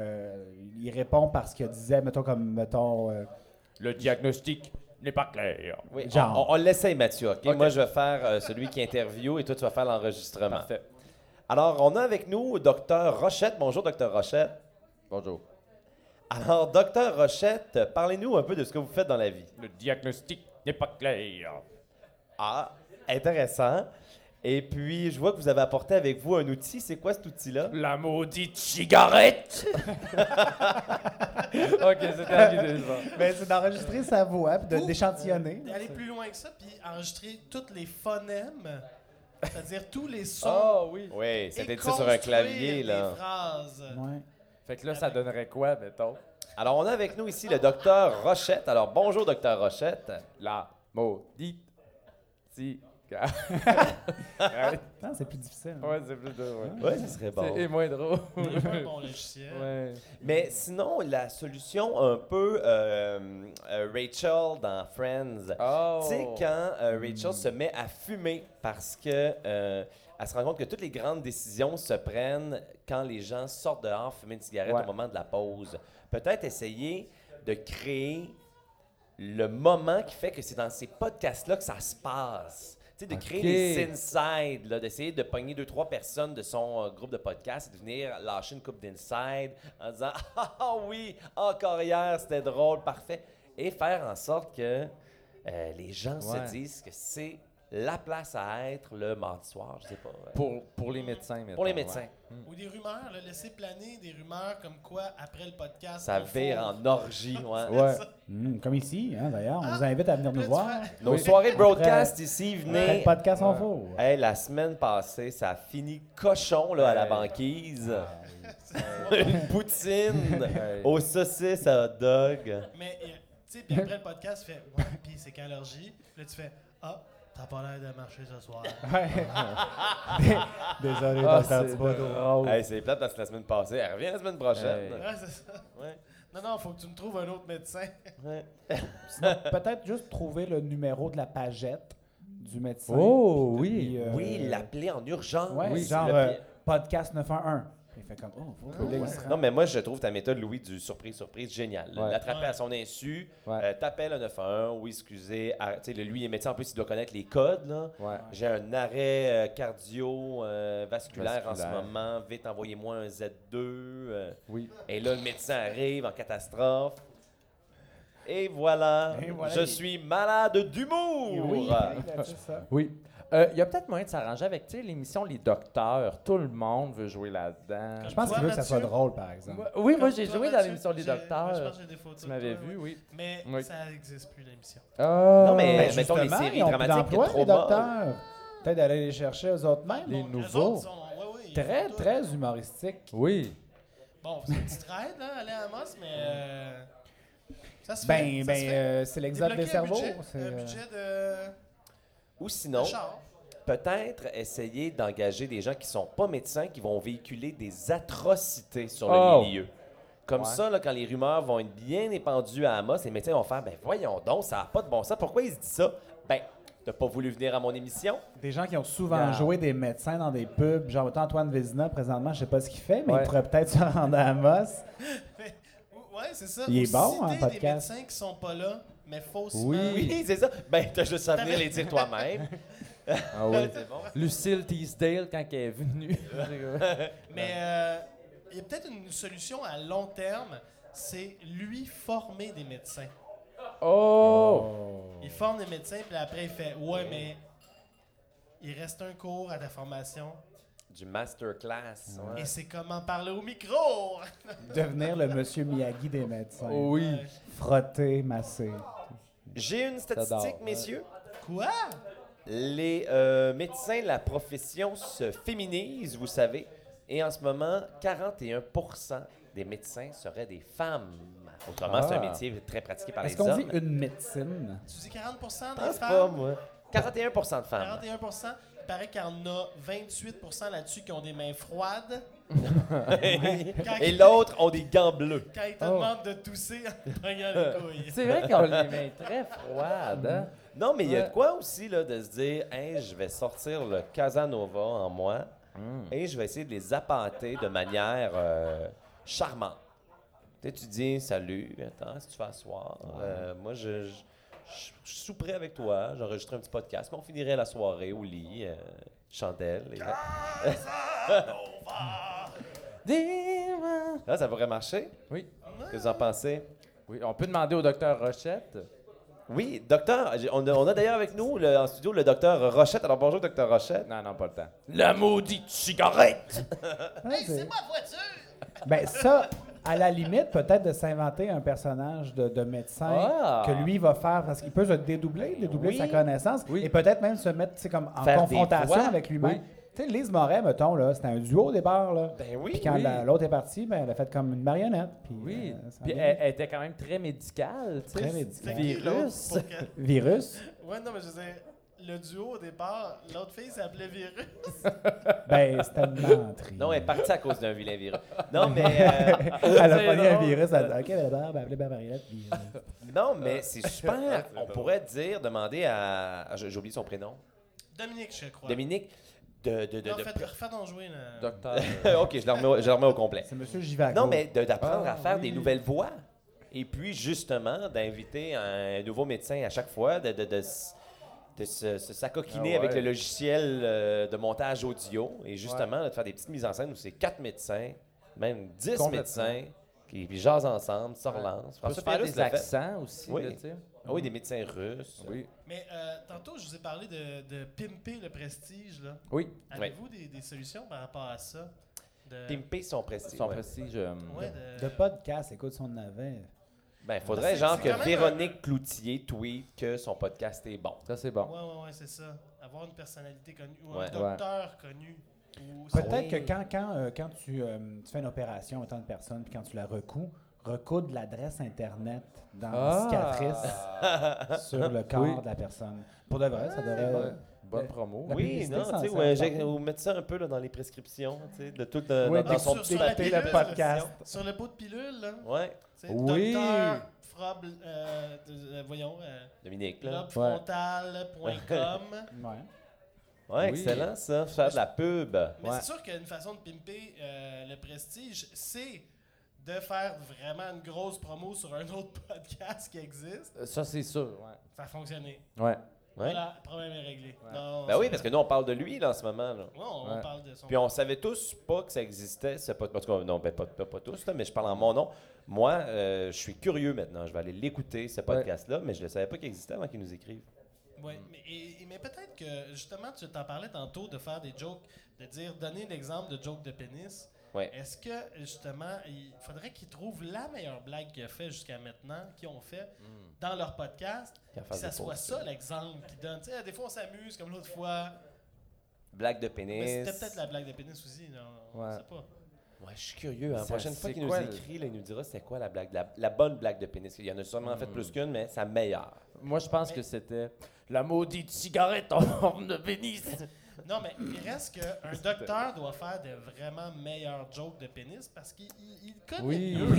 Speaker 4: il répond parce qu'il disait, mettons...
Speaker 5: Le diagnostic n'est pas clair.
Speaker 3: Oui,
Speaker 4: Genre.
Speaker 3: on l'essaye, Mathieu. OK?
Speaker 5: OK.
Speaker 3: Moi, je vais faire celui qui interview et toi, tu vas faire l'enregistrement.
Speaker 5: Parfait.
Speaker 3: Alors, on a avec nous Dr Rochette. Bonjour, Dr Rochette.
Speaker 5: Bonjour.
Speaker 3: Alors, Dr Rochette, parlez-nous un peu de ce que vous faites dans la vie.
Speaker 5: Le diagnostic n'est pas clair.
Speaker 3: Ah, intéressant. Et puis, je vois que vous avez apporté avec vous un outil. C'est quoi cet outil-là?
Speaker 5: La maudite cigarette! Ok, c'est terminé.
Speaker 4: Ben, c'est d'enregistrer sa voix, puis
Speaker 2: Ou,
Speaker 4: d'échantillonner.
Speaker 2: D'aller plus loin que ça, puis enregistrer tous les phonèmes, c'est-à-dire tous les sons.
Speaker 5: Oh oui.
Speaker 3: Oui,
Speaker 2: et
Speaker 3: c'était ça sur un clavier,
Speaker 2: construire
Speaker 3: là.
Speaker 2: des phrases.
Speaker 4: Ouais.
Speaker 5: Fait que là, ça donnerait quoi, mettons?
Speaker 3: Alors, on a avec nous ici le Dr Rochette. Alors, bonjour, Dr Rochette.
Speaker 5: La maudite cigarette.
Speaker 4: Non, c'est plus difficile.
Speaker 5: Ouais, c'est plus de... Ouais.
Speaker 3: Oui, ça serait bon.
Speaker 5: C'est moins drôle.
Speaker 2: Il pas un bon logiciel.
Speaker 5: Ouais.
Speaker 3: Mais sinon, la solution un peu Rachel dans Friends.
Speaker 5: Oh!
Speaker 3: Tu sais, quand Rachel se met à fumer parce que elle se rend compte que toutes les grandes décisions se prennent quand les gens sortent dehors fumer une cigarette
Speaker 5: Ouais.
Speaker 3: au moment de la pause. Peut-être essayer de créer le moment qui fait que c'est dans ces podcasts-là que ça se passe. sais, de créer des inside, là, d'essayer de pogner 2-3 personnes de son groupe de podcast et de venir lâcher une coupe d'inside en disant « Ah oui, encore hier, c'était drôle, parfait ». Et faire en sorte que les gens se disent que c'est la place à être le mardi soir, je sais pas.
Speaker 5: Pour les médecins, mettons.
Speaker 3: Pour les médecins.
Speaker 2: Ou des rumeurs, là, laisser planer des rumeurs comme quoi, après le podcast...
Speaker 3: Ça vire en orgie,
Speaker 4: Comme ici, hein, d'ailleurs. On vous invite à venir nous voir.
Speaker 3: Nos soirées de broadcast ici,
Speaker 4: Après
Speaker 3: venez.
Speaker 4: le podcast, on fout.
Speaker 3: Hey, la semaine passée, ça a fini cochon là, à la banquise. Une poutine aux saucisses à hot dog.
Speaker 2: Mais, tu sais, puis après le podcast, tu fais « Ouais, puis c'est quand l'orgie? » Là, tu fais « Ah, t'as pas l'air de marcher ce soir. »
Speaker 4: Désolé, Dr. Thibodeau.
Speaker 3: Hey, c'est plate parce que la semaine passée, elle revient la semaine prochaine.
Speaker 2: Ouais, c'est ça.
Speaker 3: Ouais.
Speaker 2: Non, faut que tu me trouves un autre médecin.
Speaker 3: Ouais.
Speaker 4: Sinon, peut-être juste trouver le numéro de la pagette du médecin.
Speaker 5: Oh, oui.
Speaker 4: Puis,
Speaker 3: Oui, l'appeler en urgence.
Speaker 4: Ouais,
Speaker 5: Oui,
Speaker 4: genre
Speaker 3: le pire.
Speaker 4: podcast 911. Il fait comme, faut que là, il se rend.
Speaker 3: Non, mais moi, je trouve ta méthode, Louis, du surprise géniale.
Speaker 5: Ouais.
Speaker 3: L'attraper à son insu,
Speaker 5: Ouais.
Speaker 3: t'appelles le 911, oui, excusez. Tu sais, lui, il est médecin, en plus, il doit connaître les codes, là.
Speaker 5: Ouais.
Speaker 3: J'ai un arrêt cardio-vasculaire en ce
Speaker 5: Vasculaire.
Speaker 3: moment. Vite, envoyez-moi un Z2.
Speaker 5: Oui.
Speaker 3: Et là, le médecin arrive en catastrophe. Et voilà,
Speaker 4: Et voilà,
Speaker 3: je
Speaker 4: il-
Speaker 3: suis malade d'humour.
Speaker 4: Oui, c'est ça.
Speaker 5: Oui. Il y a peut-être moyen de s'arranger avec, tu sais, l'émission Les Docteurs. Tout le monde veut jouer là-dedans.
Speaker 4: Je pense
Speaker 2: Toi,
Speaker 4: qu'il veut que ça soit
Speaker 2: Mathieu?
Speaker 4: drôle, par exemple.
Speaker 5: Oui, moi,
Speaker 2: Comme
Speaker 5: j'ai
Speaker 2: toi,
Speaker 5: joué dans
Speaker 2: Mathieu,
Speaker 5: l'émission Les
Speaker 2: je pense
Speaker 5: Docteurs.
Speaker 2: que j'ai des photos
Speaker 5: Tu
Speaker 2: de
Speaker 5: m'avais
Speaker 2: toi,
Speaker 5: vu, oui.
Speaker 2: Mais
Speaker 5: Oui.
Speaker 2: ça n'existe plus, l'émission.
Speaker 3: Non, mais
Speaker 4: Ben,
Speaker 3: mettons les
Speaker 4: justement,
Speaker 3: séries
Speaker 4: ils ont plus
Speaker 3: dramatiques,
Speaker 4: d'emploi, les
Speaker 3: trauma.
Speaker 4: docteurs. Peut-être d'aller les chercher eux autres mêmes.
Speaker 5: Les
Speaker 2: Bon, eux
Speaker 5: nouveaux.
Speaker 2: autres sont- ils
Speaker 4: Très,
Speaker 2: font tout.
Speaker 4: très humoristique.
Speaker 5: Oui.
Speaker 2: Bon, c'est une petite raide, là, aller à Amos, mais ça se fait.
Speaker 4: Ben,
Speaker 2: ça se fait.
Speaker 4: c'est l'exode
Speaker 2: Débloquer
Speaker 4: des cerveaux.
Speaker 2: Un
Speaker 4: c'est,
Speaker 2: budget de
Speaker 3: Ou sinon,
Speaker 2: char.
Speaker 3: peut-être essayer d'engager des gens qui sont pas médecins, qui vont véhiculer des atrocités sur
Speaker 5: Oh.
Speaker 3: le milieu. Comme
Speaker 5: Ouais.
Speaker 3: ça, là, quand les rumeurs vont être bien épandues à Amos, les médecins vont faire « Ben voyons donc, ça n'a pas de bon sens. Pourquoi il se dit ça? Ben, t'as pas voulu venir à mon émission?
Speaker 4: Des gens qui ont souvent
Speaker 5: Yeah.
Speaker 4: joué des médecins dans des pubs. Genre, autant Antoine Vézina, présentement, je sais pas ce qu'il fait, mais
Speaker 5: Ouais.
Speaker 4: il pourrait peut-être se rendre à Amos.
Speaker 2: Ouais, c'est ça.
Speaker 4: Il est
Speaker 2: Ou
Speaker 4: bon, en
Speaker 2: citer
Speaker 4: podcast.
Speaker 2: des médecins qui sont pas là, mais faussement.
Speaker 3: Oui, c'est ça. Ben, t'as juste à venir les dire toi-même.
Speaker 5: Ah oui. Lucille Teasdale, quand elle est venue.
Speaker 2: Mais il y a peut-être une solution à long terme, c'est lui former des médecins.
Speaker 5: Oh!
Speaker 2: Il forme des médecins, puis après il fait « Ouais, mais il reste un cours à ta formation.
Speaker 3: Du masterclass. Ouais.
Speaker 2: Et c'est comment parler au micro! »
Speaker 4: Devenir le monsieur Miyagi des médecins.
Speaker 5: Oui.
Speaker 2: Ouais.
Speaker 4: Frotter, masser.
Speaker 3: J'ai une statistique,
Speaker 5: J'adore.
Speaker 3: messieurs.
Speaker 2: Quoi?
Speaker 3: Les médecins, la profession se féminise, vous savez. Et en ce moment, 41% des médecins seraient des femmes. Autrement, c'est un
Speaker 5: Ah.
Speaker 3: métier très pratiqué par
Speaker 4: Est-ce
Speaker 3: les
Speaker 4: qu'on
Speaker 3: hommes.
Speaker 4: dit une médecine?
Speaker 2: Tu dis 40%
Speaker 3: Je
Speaker 2: des
Speaker 3: pense pas,
Speaker 2: femmes?
Speaker 3: moi. 41% de femmes.
Speaker 2: 41%. Il paraît qu'il y en a 28% là-dessus qui ont des mains froides.
Speaker 3: Et l'autre ont des gants bleus.
Speaker 2: Quand ils te
Speaker 5: Oh.
Speaker 2: demandent de tousser en pognant les couilles.
Speaker 5: C'est vrai qu'on a les mains très froides, hein?
Speaker 3: Non, mais il y a
Speaker 5: Ouais.
Speaker 3: de quoi aussi là, de se dire hey, je vais sortir le Casanova en moi et je vais essayer de les appâter de manière charmante. Tu sais, tu dis salut, attends, si tu vas asseoir. Moi, je suis prêt avec toi. J'enregistre un petit podcast, mais on finirait la soirée au lit, chandelle. Et...
Speaker 5: Dis-moi.
Speaker 3: Là, ça pourrait marcher.
Speaker 5: Oui.
Speaker 3: Qu'est-ce que vous en pensez?
Speaker 5: Oui, on peut demander au docteur Rochette.
Speaker 3: Oui, docteur, on a d'ailleurs avec nous en studio le docteur Rochette. Alors bonjour, docteur Rochette.
Speaker 5: Non, non, pas le temps.
Speaker 3: La maudite cigarette!
Speaker 2: Hey, c'est ma voiture!
Speaker 4: Ben ça, à la limite, peut-être de s'inventer un personnage de médecin
Speaker 5: Ah.
Speaker 4: que lui va faire, parce qu'il peut se dédoubler
Speaker 3: Oui.
Speaker 4: sa connaissance,
Speaker 5: Oui.
Speaker 4: et peut-être même se mettre tu sais, comme en
Speaker 3: Faire des
Speaker 4: confrontation
Speaker 3: voix.
Speaker 4: avec lui-même.
Speaker 5: Oui.
Speaker 4: Tu sais, Lise Moret, mettons, là, c'était un duo au départ. Là.
Speaker 3: Ben oui.
Speaker 4: Puis quand
Speaker 5: oui.
Speaker 4: l'autre est parti, ben, elle a fait comme une marionnette. Puis,
Speaker 5: Oui.
Speaker 4: ça
Speaker 5: Puis
Speaker 4: a
Speaker 5: elle était quand même très médicale, tu sais.
Speaker 4: Très médicale.
Speaker 2: C'était qui, l'autre?
Speaker 5: Virus.
Speaker 2: Pour que-
Speaker 4: Virus,
Speaker 2: Ouais, non, mais je veux dire, le duo au départ, l'autre fille s'appelait Virus.
Speaker 4: ben, c'était une menterie.
Speaker 3: Non, elle est partie à cause d'un vilain virus. Non, mais,
Speaker 4: Elle a
Speaker 5: C'est
Speaker 4: pogné un
Speaker 5: drôle.
Speaker 4: virus, elle a dit, OK, d'abord, ben, appelez Marionnette. Puis,
Speaker 3: non, mais c'est super. On pourrait demander à. J'ai oublié son prénom.
Speaker 2: Dominique, je crois.
Speaker 3: Dominique.
Speaker 2: Non, refais donc jouer. Là.
Speaker 5: Docteur.
Speaker 3: OK, je le remets au complet.
Speaker 4: c'est M. Givago.
Speaker 3: Non, mais d'apprendre
Speaker 5: Ah,
Speaker 3: à faire
Speaker 5: oui.
Speaker 3: des nouvelles voix. Et puis, justement, d'inviter un nouveau médecin à chaque fois, de se s'acoquiner
Speaker 5: Ah ouais.
Speaker 3: avec le logiciel de montage audio et justement là, de faire des petites mises en scène où c'est 4 médecins, même 10
Speaker 5: Complètement.
Speaker 3: médecins qui puis jasent ensemble, se relancent.
Speaker 5: On peut
Speaker 3: François
Speaker 5: faire
Speaker 3: Pérusse
Speaker 5: des
Speaker 3: l'a fait.
Speaker 5: accents aussi,
Speaker 3: Oui.
Speaker 5: là, tu sais.
Speaker 3: Ah oui, des médecins russes.
Speaker 5: Oui.
Speaker 2: Mais tantôt, je vous ai parlé de pimper le prestige. Là.
Speaker 5: Oui.
Speaker 2: Avez-vous des solutions par rapport à ça?
Speaker 3: Pimper son prestige.
Speaker 5: Son
Speaker 3: ouais.
Speaker 5: prestige.
Speaker 2: Ouais,
Speaker 4: De podcast, écoute, si on en avait.
Speaker 3: Ben, faudrait
Speaker 2: C'est-
Speaker 3: genre
Speaker 2: c'est
Speaker 3: que
Speaker 2: quand même
Speaker 3: Véronique Cloutier tweet que son podcast est bon.
Speaker 5: Ça, c'est bon.
Speaker 2: Ouais, c'est ça. Avoir une personnalité connue ou
Speaker 3: Ouais.
Speaker 2: un docteur connu. Ou
Speaker 4: Peut-être
Speaker 3: Oui.
Speaker 4: que quand tu fais une opération étant une personne, puis quand tu la recoudre l'adresse Internet dans la cicatrice sur le corps
Speaker 5: Oui.
Speaker 4: de la personne. Pour de vrai, ça devrait...
Speaker 5: Bonne promo.
Speaker 4: La
Speaker 3: Oui,
Speaker 4: publicité,
Speaker 3: non,
Speaker 4: ça-
Speaker 3: tu sais,
Speaker 4: ça
Speaker 3: ouais,
Speaker 4: parle.
Speaker 3: ou mettre ça un peu là, dans les prescriptions, tu sais, de tout
Speaker 4: Oui,
Speaker 3: dans son
Speaker 2: sur-
Speaker 3: petit
Speaker 2: sur la
Speaker 3: papier.
Speaker 2: pilule,
Speaker 4: le podcast.
Speaker 2: Sur le pot de pilule, là.
Speaker 3: Ouais,
Speaker 2: Tu sais,
Speaker 5: Oui.
Speaker 2: Docteur Frob, voyons,
Speaker 3: Dominique, là.
Speaker 2: lobefrontal.com.
Speaker 4: Ouais.
Speaker 3: Ouais,
Speaker 5: Oui.
Speaker 3: excellent ça, faire de la pub.
Speaker 2: Mais
Speaker 5: Ouais.
Speaker 2: c'est sûr qu'une façon de pimper le prestige, c'est de faire vraiment une grosse promo sur un autre podcast qui existe.
Speaker 5: Ça, c'est sûr. Ouais.
Speaker 2: Ça a fonctionné.
Speaker 5: Ouais.
Speaker 3: Ouais.
Speaker 2: Voilà, le problème est réglé. Non,
Speaker 3: Ben oui, parce que nous, on parle de lui là, en ce moment. Là.
Speaker 2: Ouais, on
Speaker 5: Ouais.
Speaker 2: parle de son...
Speaker 3: Puis on savait tous pas que ça existait. En tout cas, non, ben, pas tous, là, mais je parle en mon nom. Moi, je suis curieux maintenant. Je vais aller l'écouter, ce podcast-là, mais je ne savais pas qu'il existait avant qu'il nous écrive.
Speaker 2: Oui, mais peut-être que, justement, tu t'en parlais tantôt de faire des jokes, de donner l'exemple de jokes de pénis.
Speaker 3: Ouais.
Speaker 2: Est-ce que, justement, il faudrait qu'ils trouvent la meilleure blague qu'il a fait jusqu'à maintenant, qu'ils ont fait dans leur podcast,
Speaker 3: Qu'il en
Speaker 2: que
Speaker 3: fasse
Speaker 2: ça
Speaker 3: des
Speaker 2: soit
Speaker 3: posts.
Speaker 2: ça l'exemple qu'ils donnent. Tu sais, des fois, on s'amuse, comme l'autre fois.
Speaker 3: Blague de
Speaker 2: Mais
Speaker 3: pénis.
Speaker 2: c'était peut-être la blague de pénis aussi, là, on
Speaker 5: Ouais.
Speaker 2: sait pas.
Speaker 3: Ouais, je suis curieux. La
Speaker 5: Ça,
Speaker 3: prochaine fois
Speaker 5: c'est
Speaker 3: qu'il nous
Speaker 5: quoi
Speaker 3: écrit, là, il nous dira c'est quoi la blague, la bonne blague de pénis. Il y en a sûrement fait plus qu'une, mais sa meilleure.
Speaker 5: Moi, je pense que c'était la maudite cigarette en forme de pénis.
Speaker 2: Non, mais il reste qu'un docteur doit faire de vraiment meilleurs jokes de pénis parce qu'il connaît mieux.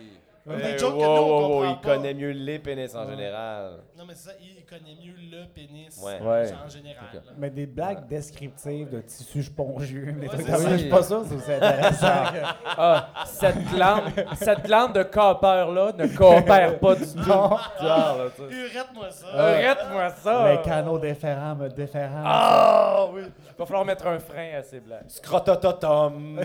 Speaker 2: Des jokes que nous, on comprend
Speaker 3: il
Speaker 2: pas.
Speaker 3: connaît mieux les pénis en général.
Speaker 2: Non, mais c'est ça, il connaît mieux le pénis
Speaker 3: Ouais.
Speaker 5: Ouais.
Speaker 2: en général. là.
Speaker 4: Mais des blagues descriptives de tissu spongieux, des trucs
Speaker 2: c'est
Speaker 4: comme ça,
Speaker 5: ça.
Speaker 4: je suis pas sûr si c'est intéressant.
Speaker 5: Ah, cette glande de coopère-là ne coopère pas du tout.
Speaker 2: Urette-moi ça.
Speaker 5: Arrête-moi ça.
Speaker 4: Les canaux déférents me déférents.
Speaker 5: Ah oui. Va falloir mettre un frein à ces blagues.
Speaker 3: Scrotototom.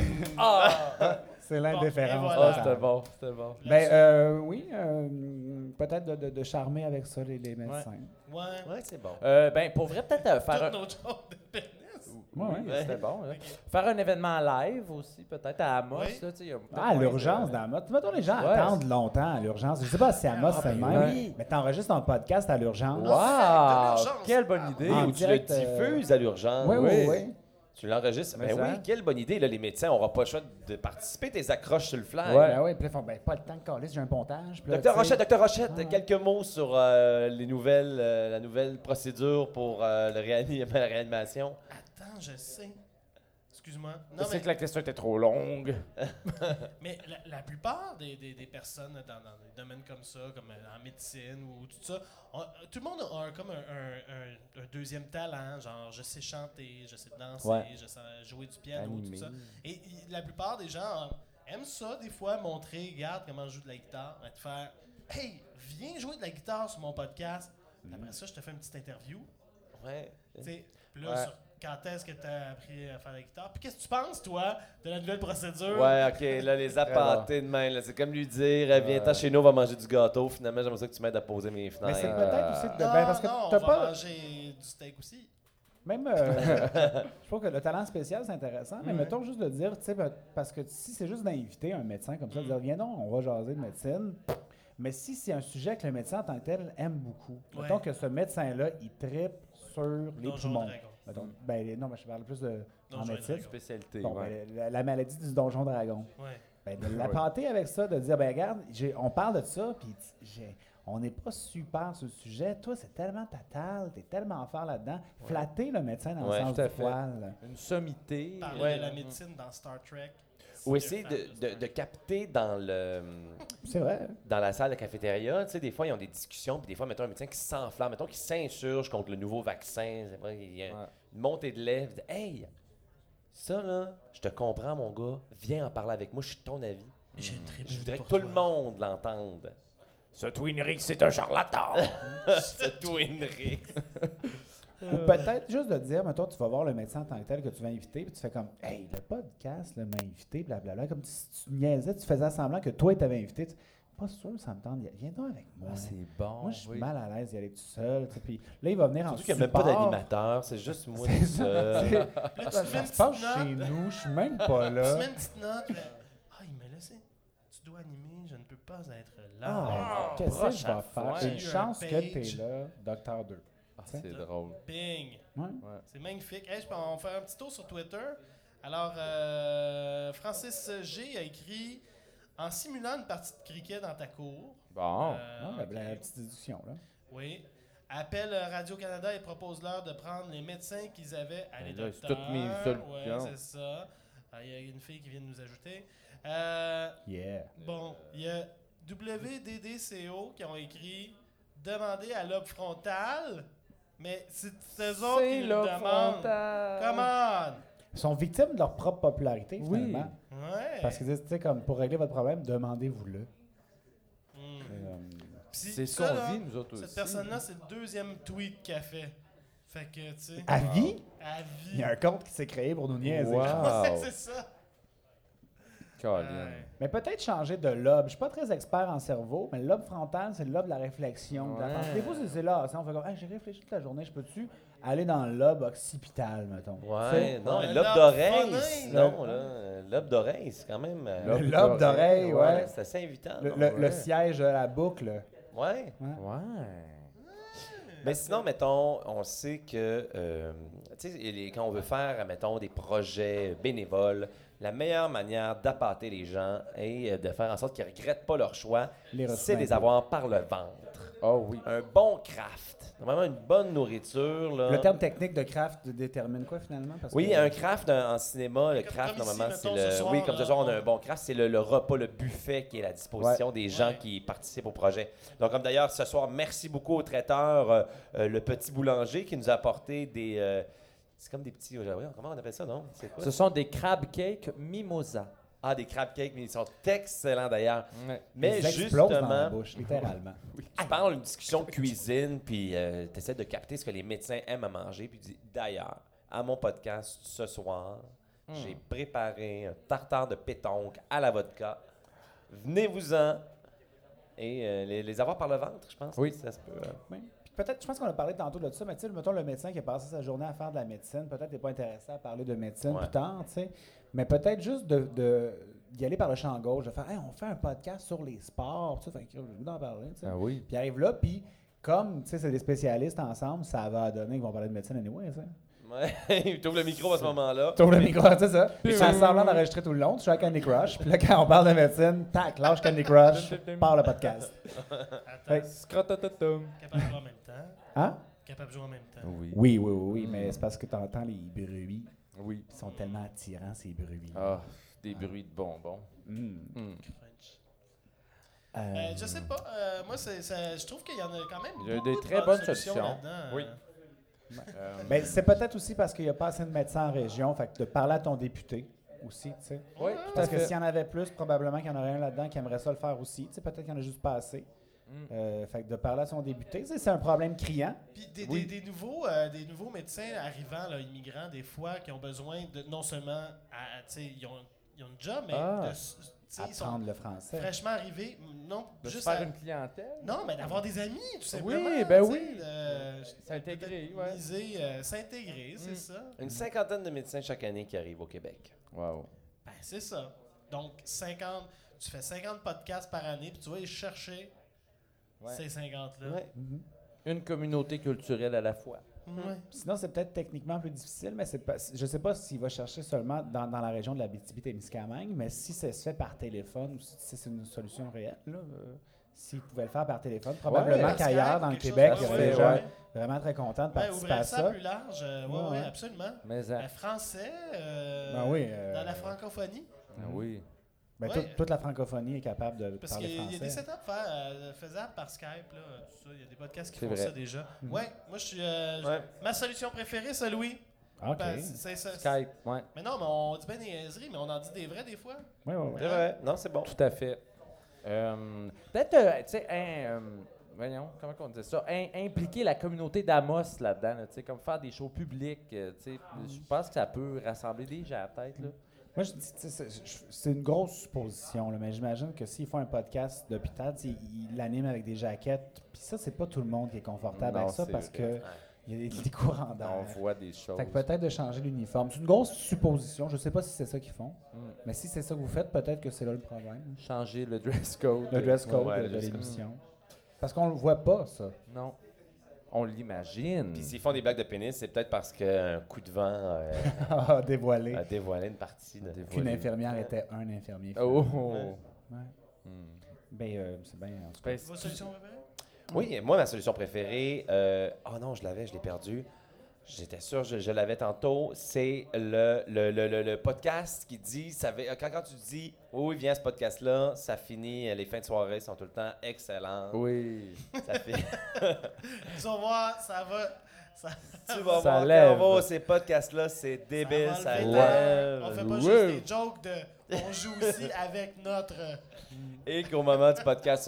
Speaker 4: C'est l'indéférence.
Speaker 2: Bon, et
Speaker 5: Ah,
Speaker 2: voilà.
Speaker 5: c'était bon, c'était bon.
Speaker 4: Ben oui, peut-être de charmer avec ça les médecins.
Speaker 2: Ouais.
Speaker 3: Ouais, c'est bon.
Speaker 5: Ben, pour vrai, peut-être faire un...
Speaker 2: Toutes nos jokes de pénis.
Speaker 4: Ouais,
Speaker 5: Oui,
Speaker 4: ouais.
Speaker 5: c'était bon. Hein. Faire un événement live aussi, peut-être à Amos.
Speaker 2: Oui.
Speaker 5: Là, tu sais, il y a peut-être
Speaker 4: Ah, à
Speaker 5: moyen
Speaker 4: l'urgence,
Speaker 5: de-
Speaker 4: dans la mode. Mettons, les gens
Speaker 5: Ouais.
Speaker 4: attendent longtemps à l'urgence. Je sais pas si à Amos, c'est le même,
Speaker 5: oui.
Speaker 4: mais t'enregistres ton podcast à l'urgence.
Speaker 2: de
Speaker 5: Wow!
Speaker 2: l'urgence.
Speaker 5: Quelle bonne idée!
Speaker 4: En
Speaker 3: Ou tu le
Speaker 4: direct,
Speaker 3: diffuses à l'urgence.
Speaker 4: Oui, oui,
Speaker 5: Oui.
Speaker 4: oui.
Speaker 3: Tu l'enregistres.
Speaker 5: Mais
Speaker 3: Ben
Speaker 5: ça-
Speaker 3: oui, quelle bonne idée. Là, les médecins n'auront pas le choix de participer. Tes accroches sur le fly.
Speaker 5: Ouais.
Speaker 4: Ben oui, puis là, ils font, ben, pas le temps de caler, j'ai un pontage. Puis là,
Speaker 3: Docteur
Speaker 4: tu sais,
Speaker 3: Rochette,
Speaker 4: Ah.
Speaker 3: quelques mots sur les nouvelles, la nouvelle procédure pour la réanimation.
Speaker 2: Attends, je sais. Excuse-moi.
Speaker 5: Je
Speaker 2: Non,
Speaker 5: sais
Speaker 2: mais,
Speaker 5: que la question était trop longue.
Speaker 2: mais la plupart des personnes dans des domaines comme ça, comme en médecine ou tout ça, tout le monde a comme un deuxième talent. Genre, je sais chanter, je sais danser,
Speaker 5: Ouais.
Speaker 2: je sais jouer du piano,
Speaker 5: Animer.
Speaker 2: tout ça. Et la plupart des gens aiment ça, des fois, montrer, regarde comment je joue de la guitare, te faire hey, viens jouer de la guitare sur mon podcast. Après ça, je te fais une petite interview.
Speaker 3: Ouais.
Speaker 2: Tu sais, puis là,
Speaker 5: Ouais.
Speaker 2: sur quand est-ce que tu as appris à faire la guitare. Puis qu'est-ce que tu penses, toi, de la nouvelle procédure?
Speaker 3: Ouais, ok, là, les apporter de main, là, c'est comme lui dire, viens-t'en chez nous, on va manger du gâteau. Finalement, j'aimerais ça que tu m'aides à poser mes
Speaker 4: Mais
Speaker 3: fenêtres.
Speaker 4: c'est peut-être aussi.
Speaker 2: Non,
Speaker 4: Parce que
Speaker 2: non,
Speaker 4: t'as
Speaker 2: on va
Speaker 4: pas.
Speaker 2: manger du steak aussi.
Speaker 4: Même, je trouve que le talent spécial, c'est intéressant, mais mettons juste de dire, tu sais, parce que si c'est juste d'inviter un médecin comme ça, de dire, viens donc, on va jaser de médecine. Mais si c'est un sujet que le médecin en tant que tel aime beaucoup,
Speaker 2: Ouais.
Speaker 4: mettons que ce médecin-là, il trippe sur les
Speaker 2: Donjon
Speaker 4: poumons.
Speaker 2: Dragon.
Speaker 4: Mettons, ben, non, mais je parle plus de en
Speaker 2: Donjon
Speaker 4: médecine.
Speaker 2: Dragon.
Speaker 5: Spécialité.
Speaker 4: Bon,
Speaker 5: ouais.
Speaker 4: ben, la maladie du donjon dragon.
Speaker 2: Ouais.
Speaker 4: Ben, de l'appâter avec ça, de dire, ben regarde, on parle de ça, puis on n'est pas super sur le sujet. Toi, c'est tellement ta talle, t'es tellement fort là-dedans. Flatter le médecin dans
Speaker 3: Ouais,
Speaker 4: le sens
Speaker 5: tout à
Speaker 4: du
Speaker 5: fait.
Speaker 4: poil.
Speaker 5: Une sommité.
Speaker 2: Parler
Speaker 3: Ouais.
Speaker 2: de la médecine dans Star Trek.
Speaker 3: Ou
Speaker 2: c'est
Speaker 3: essayer
Speaker 2: le fan Star
Speaker 3: de
Speaker 2: Trek.
Speaker 3: capter
Speaker 4: C'est vrai.
Speaker 3: dans la salle de cafétéria, tu sais, des fois, ils ont des discussions, puis des fois, mettons un médecin qui s'enflamme, mettons qu'il s'insurge contre le nouveau vaccin, c'est vrai, il y a
Speaker 5: Ouais.
Speaker 3: une montée de lait, il dit, hey, ça là, je te comprends, mon gars, viens en parler avec moi, je suis de ton avis.
Speaker 2: J'ai une tribune
Speaker 3: Je voudrais que
Speaker 2: pour
Speaker 3: tout le
Speaker 2: toi.
Speaker 3: monde l'entende.
Speaker 5: Ce Twinrix, c'est un charlatan.
Speaker 3: Ce Twinrix.
Speaker 4: Ou peut-être juste de dire, mettons, tu vas voir le médecin en tant que tel que tu vas inviter, puis tu fais comme, hey, le podcast là, m'a invité, blablabla. Comme si tu niaisais, tu faisais semblant que toi, tu t'avais invité. Pas sûr, ça me tente. Viens donc avec moi.
Speaker 5: Ah, c'est bon.
Speaker 4: Moi, je suis mal à l'aise d'y aller tout seul. Puis là, il va venir
Speaker 3: Surtout
Speaker 4: en
Speaker 3: qu'il n'y a même pas
Speaker 4: support.
Speaker 3: d'animateur, c'est juste moi
Speaker 4: C'est
Speaker 3: tout
Speaker 4: ça.
Speaker 3: seul.
Speaker 2: Là, tu te
Speaker 4: Ça
Speaker 2: fais une
Speaker 4: se passe
Speaker 2: petite
Speaker 4: chez
Speaker 2: note.
Speaker 4: nous, je suis même pas
Speaker 2: Tu
Speaker 4: là.
Speaker 2: mets une petite note. Il m'a laissé. Tu dois animer, je ne peux pas être là.
Speaker 4: Ah, qu'est-ce que je
Speaker 5: prochaine
Speaker 4: vais faire?
Speaker 5: fois.
Speaker 4: Une
Speaker 2: J'ai eu
Speaker 4: chance
Speaker 2: un
Speaker 4: que
Speaker 2: page.
Speaker 4: t'es là, Docteur 2.
Speaker 5: Ah, c'est drôle.
Speaker 2: Bing!
Speaker 4: Ouais.
Speaker 2: C'est magnifique. Hey, on va faire un petit tour sur Twitter. Alors, Francis G a écrit en simulant une partie de cricket dans ta cour.
Speaker 5: Bon.
Speaker 4: Ah,
Speaker 2: Ok.
Speaker 4: la petite édition, là.
Speaker 2: Oui. Appelle Radio-Canada et propose-leur de prendre les médecins qu'ils avaient à les
Speaker 5: Là, c'est
Speaker 2: docteurs.
Speaker 5: toutes mes solutions.
Speaker 2: Oui, c'est ça. Il y a une fille qui vient de nous ajouter.
Speaker 4: Yeah.
Speaker 2: Bon, il y a WDDCO qui ont écrit « Demandez à l'aube frontale », mais c'est eux autres qui
Speaker 5: C'est
Speaker 2: nous
Speaker 5: le
Speaker 2: demandent.
Speaker 5: frontal.
Speaker 2: Come on!
Speaker 4: Ils sont victimes de leur propre popularité,
Speaker 5: Oui.
Speaker 4: finalement.
Speaker 2: Ouais.
Speaker 4: Parce qu'ils disent, tu sais, comme pour régler votre problème, demandez-vous-le.
Speaker 2: Puis
Speaker 5: C'est
Speaker 2: ça,
Speaker 5: son
Speaker 2: là,
Speaker 5: vie, nous autres aussi.
Speaker 2: Cette personne-là, c'est le deuxième tweet qu'elle fait. Fait que, tu sais,
Speaker 4: À vie,
Speaker 2: à
Speaker 4: il
Speaker 2: vie.
Speaker 4: y a un compte qui s'est créé pour nous niaiser.
Speaker 5: Wow.
Speaker 2: Ouais, c'est ça.
Speaker 5: Colin.
Speaker 2: Ouais.
Speaker 4: Mais peut-être changer de lobe. Je suis pas très expert en cerveau, mais le lobe frontal, c'est le lobe de la réflexion. de la
Speaker 5: Ouais.
Speaker 4: pensée. Des fois, c'est là. On fait comme, hey, j'ai réfléchi toute la journée, je peux-tu aller dans le lobe occipital, mettons?
Speaker 3: Ouais,
Speaker 4: Tu sais,
Speaker 3: non,
Speaker 2: Le
Speaker 3: mais
Speaker 2: lobe
Speaker 3: lobe d'oreille,
Speaker 2: phonème.
Speaker 3: non, là. Lobe d'oreille, c'est quand même.
Speaker 4: Le lobe d'oreille, ouais.
Speaker 3: C'est assez invitant.
Speaker 4: Le,
Speaker 3: non?
Speaker 4: le- le
Speaker 5: Ouais.
Speaker 4: siège de la boucle.
Speaker 3: Ouais.
Speaker 5: Ouais.
Speaker 3: Mais sinon, mettons, on sait que, tu sais, quand on veut faire, mettons, des projets bénévoles, la meilleure manière d'appâter les gens et de faire en sorte qu'ils ne regrettent pas leur choix,
Speaker 4: Les
Speaker 3: c'est de les
Speaker 4: ressources.
Speaker 3: avoir par le ventre.
Speaker 5: Oh oui.
Speaker 3: Un bon craft, vraiment une bonne nourriture. Là.
Speaker 4: Le terme technique de craft détermine quoi, finalement? Parce
Speaker 3: Oui,
Speaker 4: que-
Speaker 3: un craft en cinéma, le
Speaker 2: Comme
Speaker 3: craft,
Speaker 2: ici,
Speaker 3: normalement, c'est
Speaker 2: mettons,
Speaker 3: le.
Speaker 2: ce soir,
Speaker 3: Oui, comme
Speaker 2: là,
Speaker 3: ce soir, on a
Speaker 2: on-
Speaker 3: un bon craft, c'est le repas, le buffet qui est à la disposition des gens
Speaker 2: Ouais.
Speaker 3: qui participent au projet. Donc, comme d'ailleurs, ce soir, merci beaucoup au traiteur, le petit boulanger, qui nous a apporté des. C'est comme des petits. Comment on appelle ça, non? C'est quoi?
Speaker 5: Ce sont des crab cakes mimosa.
Speaker 3: Ah, des crab cakes, mais ils sont excellents d'ailleurs.
Speaker 5: Ouais.
Speaker 3: Mais
Speaker 4: Ils explosent dans la
Speaker 3: justement,
Speaker 4: bouche, littéralement.
Speaker 3: tu parles d'une discussion de cuisine, puis tu essaies de capter ce que les médecins aiment à manger, puis tu dis d'ailleurs, à mon podcast ce soir, j'ai préparé un tartare de pétonque à la vodka. Venez-vous-en et les avoir par le ventre, je pense.
Speaker 5: Oui.
Speaker 3: que ça se peut.
Speaker 4: Oui. Puis peut-être, je pense qu'on a parlé tantôt de ça, mais tu sais, mettons le médecin qui a passé sa journée à faire de la médecine, peut-être n'est pas intéressé à parler de médecine
Speaker 3: Ouais.
Speaker 4: plus tard, tu sais. Mais peut-être juste d'y aller par le champ gauche, de faire, hey, on fait un podcast sur les sports, tu sais, fait que j'ai le goût d'en parler, tu sais.
Speaker 5: Ah oui.
Speaker 4: Puis il arrive là, puis comme, tu sais, c'est des spécialistes ensemble, ça va donner qu'ils vont parler de médecine anyway, tu sais.
Speaker 3: Ouais, tu ouvres le micro à ce moment-là.
Speaker 4: T'ouvres le micro, c'est ça. Puis fais semblant d'enregistrer tout le long, tu joues à Candy Crush, puis là, quand on parle de médecine, tac, lâche Candy Crush, part le podcast. Fait-
Speaker 5: Scrotototum.
Speaker 2: Capable de jouer en même temps.
Speaker 4: Hein?
Speaker 2: Capable de jouer en même temps.
Speaker 5: Oui.
Speaker 4: Oui, mais c'est parce que tu entends les bruits.
Speaker 5: Oui.
Speaker 4: Ils sont tellement attirants, ces bruits.
Speaker 5: Ah, des bruits de bonbons.
Speaker 4: Mm.
Speaker 2: French.
Speaker 4: Euh,
Speaker 2: Je sais pas. Moi, je trouve qu'il y en a quand même
Speaker 5: Il y a
Speaker 2: beaucoup
Speaker 5: des
Speaker 2: de
Speaker 5: très bonnes
Speaker 2: solutions
Speaker 5: solutions.
Speaker 2: là-dedans.
Speaker 5: Oui.
Speaker 4: Ben, c'est peut-être aussi parce qu'il n'y a pas assez de médecins en région, fait que de parler à ton député aussi, tu sais.
Speaker 5: Oui, tout à
Speaker 4: Parce que
Speaker 5: fait.
Speaker 4: s'il y en avait plus, probablement qu'il y en aurait un là-dedans qui aimerait ça le faire aussi. Tu sais, peut-être qu'il n'y en a juste pas assez. Fait que de parler à son député, tu sais, c'est un problème criant.
Speaker 2: Puis
Speaker 5: Oui.
Speaker 2: des nouveaux médecins arrivants, là, immigrants, des fois, qui ont besoin de non seulement, tu sais, ils ont une job, mais
Speaker 5: Ah.
Speaker 2: tu sais, ils sont
Speaker 4: Apprendre le français.
Speaker 2: fraîchement arrivés, non,
Speaker 5: De se
Speaker 2: juste
Speaker 5: faire
Speaker 2: à-
Speaker 5: une clientèle.
Speaker 2: non, mais d'avoir des amis, tout simplement.
Speaker 5: ben
Speaker 2: tu sais,
Speaker 5: oui.
Speaker 2: de-
Speaker 5: S'intégrer,
Speaker 2: peut-être
Speaker 5: ouais.
Speaker 2: miser, s'intégrer, c'est ça.
Speaker 3: Une cinquantaine de médecins chaque année qui arrivent au Québec.
Speaker 5: Wow.
Speaker 2: Ben, c'est ça. Donc, tu fais 50 podcasts par année, puis tu vas aller chercher
Speaker 5: Ouais.
Speaker 2: ces 50-là.
Speaker 3: Ouais.
Speaker 5: Une communauté culturelle à la fois.
Speaker 2: Ouais.
Speaker 4: Sinon, c'est peut-être techniquement plus difficile, mais je ne sais pas s'il va chercher seulement dans la région de la Abitibi-Témiscamingue, mais si ça se fait par téléphone ou si c'est une solution réelle, là, s'il pouvait le faire par téléphone, probablement
Speaker 2: par
Speaker 4: qu'ailleurs,
Speaker 2: Skype,
Speaker 4: dans le
Speaker 2: quelque chose
Speaker 4: Québec,
Speaker 2: comme
Speaker 4: il y
Speaker 2: ça,
Speaker 4: aurait des
Speaker 5: ouais,
Speaker 4: gens
Speaker 5: ouais.
Speaker 4: vraiment très contents de
Speaker 2: Ouais,
Speaker 4: participer à
Speaker 2: ouvrir ça
Speaker 4: ça.
Speaker 2: plus large,
Speaker 4: Ouais, ouais.
Speaker 2: absolument.
Speaker 5: Mais ça.
Speaker 2: Français,
Speaker 4: Ben oui,
Speaker 2: dans la francophonie,
Speaker 5: Ah oui.
Speaker 4: Ben,
Speaker 2: Ouais.
Speaker 4: toute la francophonie est capable de
Speaker 2: parce
Speaker 4: parler
Speaker 2: qu'il y a des
Speaker 4: français.
Speaker 2: setups faisables par Skype, là, tout ça. Il y a des podcasts qui
Speaker 5: C'est
Speaker 2: font
Speaker 5: vrai.
Speaker 2: ça déjà. Ouais, moi, je suis.
Speaker 3: Ouais.
Speaker 2: Ma solution préférée, c'est Louis.
Speaker 4: OK.
Speaker 2: Ben, c'est ça.
Speaker 5: Skype, ouais.
Speaker 2: Mais non, mais on dit bien des niaiseries, mais on en dit des vrais des fois.
Speaker 4: Oui, oui, oui.
Speaker 3: C'est vrai. Non, c'est bon.
Speaker 5: Tout à fait. Peut-être, tu sais, voyons, comment on dit ça? Impliquer la communauté d'Amos là-dedans, là, tu sais, comme faire des shows publics, tu sais. Je pense que ça peut rassembler des gens, peut-être, là.
Speaker 4: Moi, je dis, c'est une grosse supposition, là, mais j'imagine que s'ils font un podcast d'hôpital, ils l'animent avec des jaquettes. Puis ça, c'est pas tout le monde qui est confortable
Speaker 5: Non,
Speaker 4: avec ça
Speaker 5: c'est
Speaker 4: parce
Speaker 5: vrai.
Speaker 4: que il y a des courants d'air.
Speaker 5: On voit des choses.
Speaker 4: Fait que peut-être de changer l'uniforme. C'est une grosse supposition. Je sais pas si c'est ça qu'ils font. Mais si c'est ça que vous faites, peut-être que c'est là le problème.
Speaker 5: Changer le dress code.
Speaker 4: Le dress code
Speaker 3: Ouais,
Speaker 4: de
Speaker 3: le dress code.
Speaker 4: l'émission. Parce qu'on le voit pas, ça.
Speaker 5: Non. On l'imagine.
Speaker 3: Puis s'ils font des blagues de pénis, c'est peut-être parce qu'un coup de vent
Speaker 4: Ah, dévoilé.
Speaker 3: a dévoilé une partie.
Speaker 4: Qu'une infirmière était un infirmier.
Speaker 5: Oh!
Speaker 4: Ouais. Ben, c'est bien. En tout cas.
Speaker 5: Ben,
Speaker 2: Vos solutions préférées?
Speaker 3: Oui, moi, ma solution préférée, oh non, je l'ai perdu. J'étais sûr, je l'avais tantôt. C'est le podcast qui dit, quand tu dis, oui, viens à ce podcast-là, ça finit, les fins de soirée sont tout le temps excellentes.
Speaker 5: Oui.
Speaker 3: Ça fait,
Speaker 2: Tu vas voir, ça va.
Speaker 3: tu vas
Speaker 5: Ça
Speaker 3: voir,
Speaker 5: lève.
Speaker 3: quand on va, ces podcasts-là, c'est débile,
Speaker 2: va
Speaker 3: ça
Speaker 2: lever
Speaker 3: lève.
Speaker 2: On fait pas
Speaker 5: Ouais.
Speaker 2: juste des jokes de. On joue aussi avec notre.
Speaker 3: Et qu'au moment du podcast,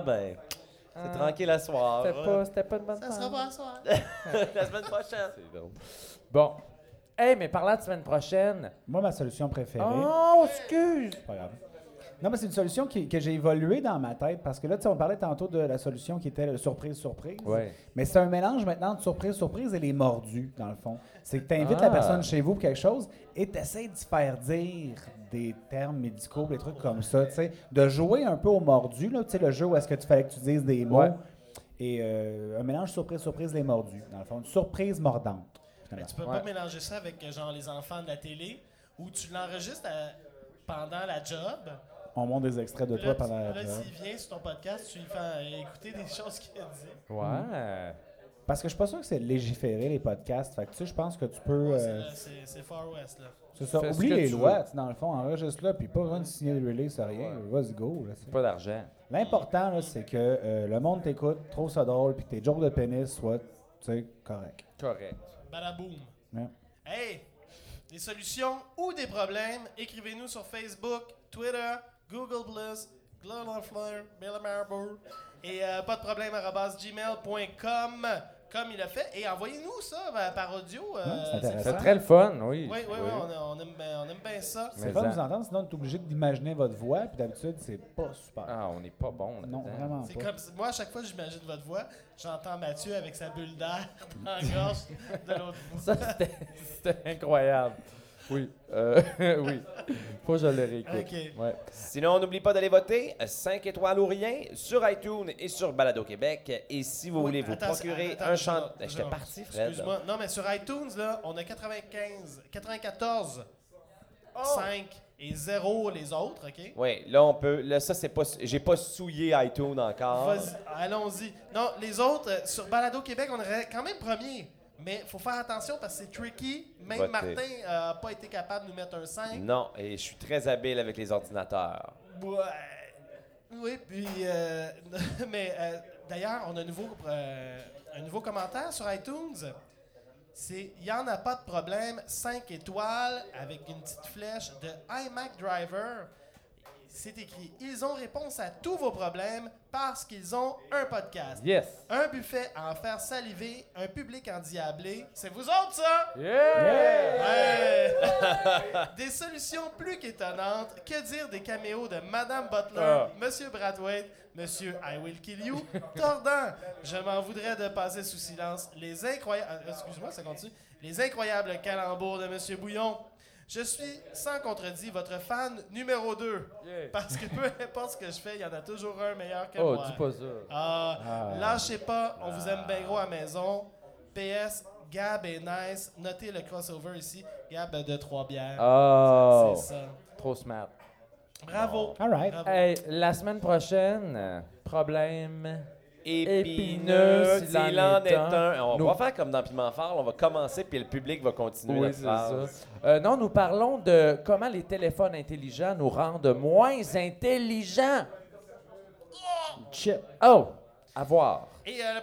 Speaker 3: c'est tranquille à soir.
Speaker 5: C'était pas une bonne
Speaker 2: Ça sera pas à soir.
Speaker 3: La semaine prochaine.
Speaker 5: C'est drôle. Bon. Hey, mais parlant de semaine prochaine.
Speaker 4: Moi, ma solution préférée.
Speaker 5: Oh, excuse!
Speaker 4: C'est pas grave. Non, mais c'est une solution que j'ai évoluée dans ma tête parce que là, tu sais, on parlait tantôt de la solution qui était le surprise-surprise.
Speaker 5: Ouais.
Speaker 4: Mais c'est un mélange maintenant de surprise-surprise et les mordus, dans le fond. C'est que tu invites la personne chez vous pour quelque chose et tu essaies d'y faire dire des termes médicaux, des trucs comme ça, tu sais. De jouer un peu au mordu, là, tu sais, le jeu où est-ce que tu fallait que tu dises des mots.
Speaker 5: Ouais.
Speaker 4: Et un mélange surprise-surprise, les mordus, dans le fond. Une surprise mordante.
Speaker 2: Mais tu peux
Speaker 5: Ouais.
Speaker 2: pas mélanger ça avec genre les enfants de la télé où tu l'enregistres pendant la job.
Speaker 4: On montre des extraits de
Speaker 2: Là,
Speaker 4: toi pendant la
Speaker 2: là,
Speaker 4: job.
Speaker 2: s'il vient sur ton podcast, tu lui fais écouter des choses qu'il a dit.
Speaker 5: Ouais.
Speaker 4: Parce que je suis pas sûr que c'est légiféré, les podcasts. Fait que, tu sais, je pense que tu peux...
Speaker 2: C'est Far West, là.
Speaker 4: c'est ça.
Speaker 5: Fais ce
Speaker 4: Oublie
Speaker 5: que
Speaker 4: les
Speaker 5: tu
Speaker 4: lois,
Speaker 5: veux.
Speaker 4: tu sais, dans le fond, enregistre-là, puis pas besoin de signer de release, rien. Vas-y, go. Là, tu sais.
Speaker 5: Pas d'argent.
Speaker 4: L'important, là, c'est que le monde t'écoute, trouve ça drôle, puis que tes jokes de pénis soient, tu sais, corrects.
Speaker 5: Correct.
Speaker 2: Badaboum.
Speaker 4: Ouais.
Speaker 2: Hey, des solutions ou des problèmes, écrivez-nous sur Facebook, Twitter, Google+, Glorifleur, Bill Marble et pas de problème @gmail.com comme il a fait. Et envoyez-nous ça par audio.
Speaker 4: c'est intéressant.
Speaker 5: C'est très le fun, oui.
Speaker 2: Oui, on aime bien ça.
Speaker 4: C'est
Speaker 5: Mais
Speaker 4: fun de
Speaker 5: ça.
Speaker 4: vous entendre, sinon tu es obligé d'imaginer votre voix, puis d'habitude, c'est pas super.
Speaker 5: Ah, on n'est pas bon là-dedans.
Speaker 4: non, vraiment
Speaker 2: C'est
Speaker 4: pas.
Speaker 2: comme moi, à chaque fois que j'imagine votre voix, j'entends Mathieu avec sa bulle d'air dans la gorge de l'autre bout.
Speaker 5: Ça, c'était incroyable. Oui. Oui. Faut que je le réécoute.
Speaker 2: Ok.
Speaker 5: Ouais.
Speaker 3: Sinon, n'oublie pas d'aller voter 5 étoiles ou rien sur iTunes et sur Balado Québec. Et si vous
Speaker 2: Oui,
Speaker 3: voulez vous
Speaker 2: attends,
Speaker 3: procurer
Speaker 2: attends,
Speaker 3: un chant...
Speaker 2: je-
Speaker 3: J'étais parti, Fred.
Speaker 2: Excuse-moi. Non, mais sur iTunes, là, on a 94, 5 et 0 les autres, OK?
Speaker 3: Oui, là, on peut... Là, ça, c'est pas... J'ai pas souillé iTunes encore.
Speaker 2: Vas-y, allons-y. Non, les autres, sur Balado Québec, on est quand même premier. Mais il faut faire attention parce que c'est tricky. Même
Speaker 3: Votez.
Speaker 2: Martin n'a pas été capable de nous mettre un 5.
Speaker 3: Non, et je suis très habile avec les ordinateurs.
Speaker 2: Ouais. Oui, puis... mais d'ailleurs, on a un nouveau commentaire sur iTunes. C'est « Il n'y en a pas de problème, 5 étoiles avec une petite flèche de iMac Driver. » C'est écrit « Ils ont réponse à tous vos problèmes parce qu'ils ont un podcast.
Speaker 5: Yes.
Speaker 2: Un buffet à en faire saliver, un public endiablé. C'est vous autres, ça?
Speaker 5: Yeah!
Speaker 2: Ouais. Des solutions plus qu'étonnantes. Que dire des caméos de Madame Butler, Monsieur Brathwaite, Monsieur I Will Kill You, Tordant. Je m'en voudrais de passer sous silence. Les incroyables... excuse-moi, ça continue. Les incroyables calembours de Monsieur Bouillon. Je suis, sans contredit, votre fan numéro 2.
Speaker 5: Yeah.
Speaker 2: Parce que peu importe ce que je fais, il y en a toujours un meilleur que
Speaker 5: Oh,
Speaker 2: moi.
Speaker 5: dis pas ça.
Speaker 2: Lâchez pas, on vous aime bien gros à la maison. PS, Gab est nice. Notez le crossover ici. Gab de 3 bières.
Speaker 5: Oh.
Speaker 2: C'est ça.
Speaker 5: Trop smart.
Speaker 2: Bravo.
Speaker 4: All right.
Speaker 2: Bravo.
Speaker 5: Hey, la semaine prochaine, problème.
Speaker 3: Épineux,
Speaker 5: s'il
Speaker 3: s'il en est un. On
Speaker 5: Nous-
Speaker 3: va faire comme dans Piment Fort, on va commencer puis le public va continuer
Speaker 5: Oui,
Speaker 3: la
Speaker 5: c'est
Speaker 3: phrase.
Speaker 5: ça. Non, nous parlons de comment les téléphones intelligents nous rendent moins intelligents.
Speaker 4: Chip.
Speaker 5: Oh, à voir.
Speaker 2: Et le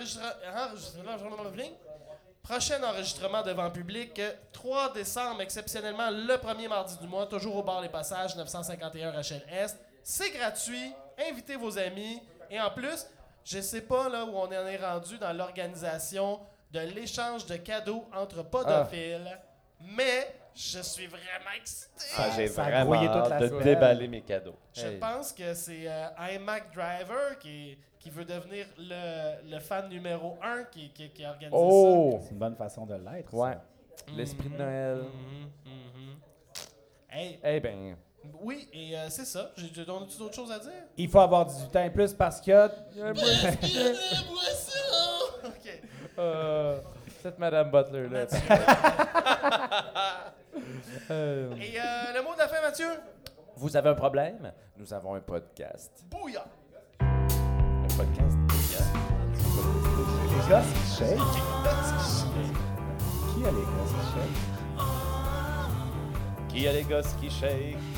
Speaker 2: prochain enregistrement devant public, 3 décembre, exceptionnellement le premier mardi du mois, toujours au bar Les Passages, 951 Rachel Est. C'est gratuit. Invitez vos amis. Et en plus, Je sais pas là où on en est rendu dans l'organisation de l'échange de cadeaux entre podophiles, mais je suis vraiment excité.
Speaker 3: J'ai
Speaker 4: ça a
Speaker 3: vraiment
Speaker 4: grouillé toute
Speaker 3: hâte
Speaker 4: la
Speaker 3: de
Speaker 4: semaine.
Speaker 3: déballer mes cadeaux.
Speaker 2: Je pense que c'est iMac Driver qui veut devenir le fan numéro 1 qui a organisé
Speaker 5: Oh!
Speaker 4: C'est une bonne façon de l'être. ça.
Speaker 5: Ouais. L'esprit de Noël.
Speaker 2: Hey,
Speaker 5: Eh ben,
Speaker 2: oui, et c'est ça. J'ai d'autres choses à dire?
Speaker 4: Il faut avoir 18 ans et plus parce que...
Speaker 2: OK.
Speaker 5: cette Madame Butler, là.
Speaker 2: Et le mot de la fin, Mathieu?
Speaker 5: Vous avez un problème? Nous avons un podcast.
Speaker 2: Bouillard!
Speaker 5: Un podcast.
Speaker 4: Les gosses qui shake. Qui a les gosses qui shake?
Speaker 3: Qui a les gosses qui shake?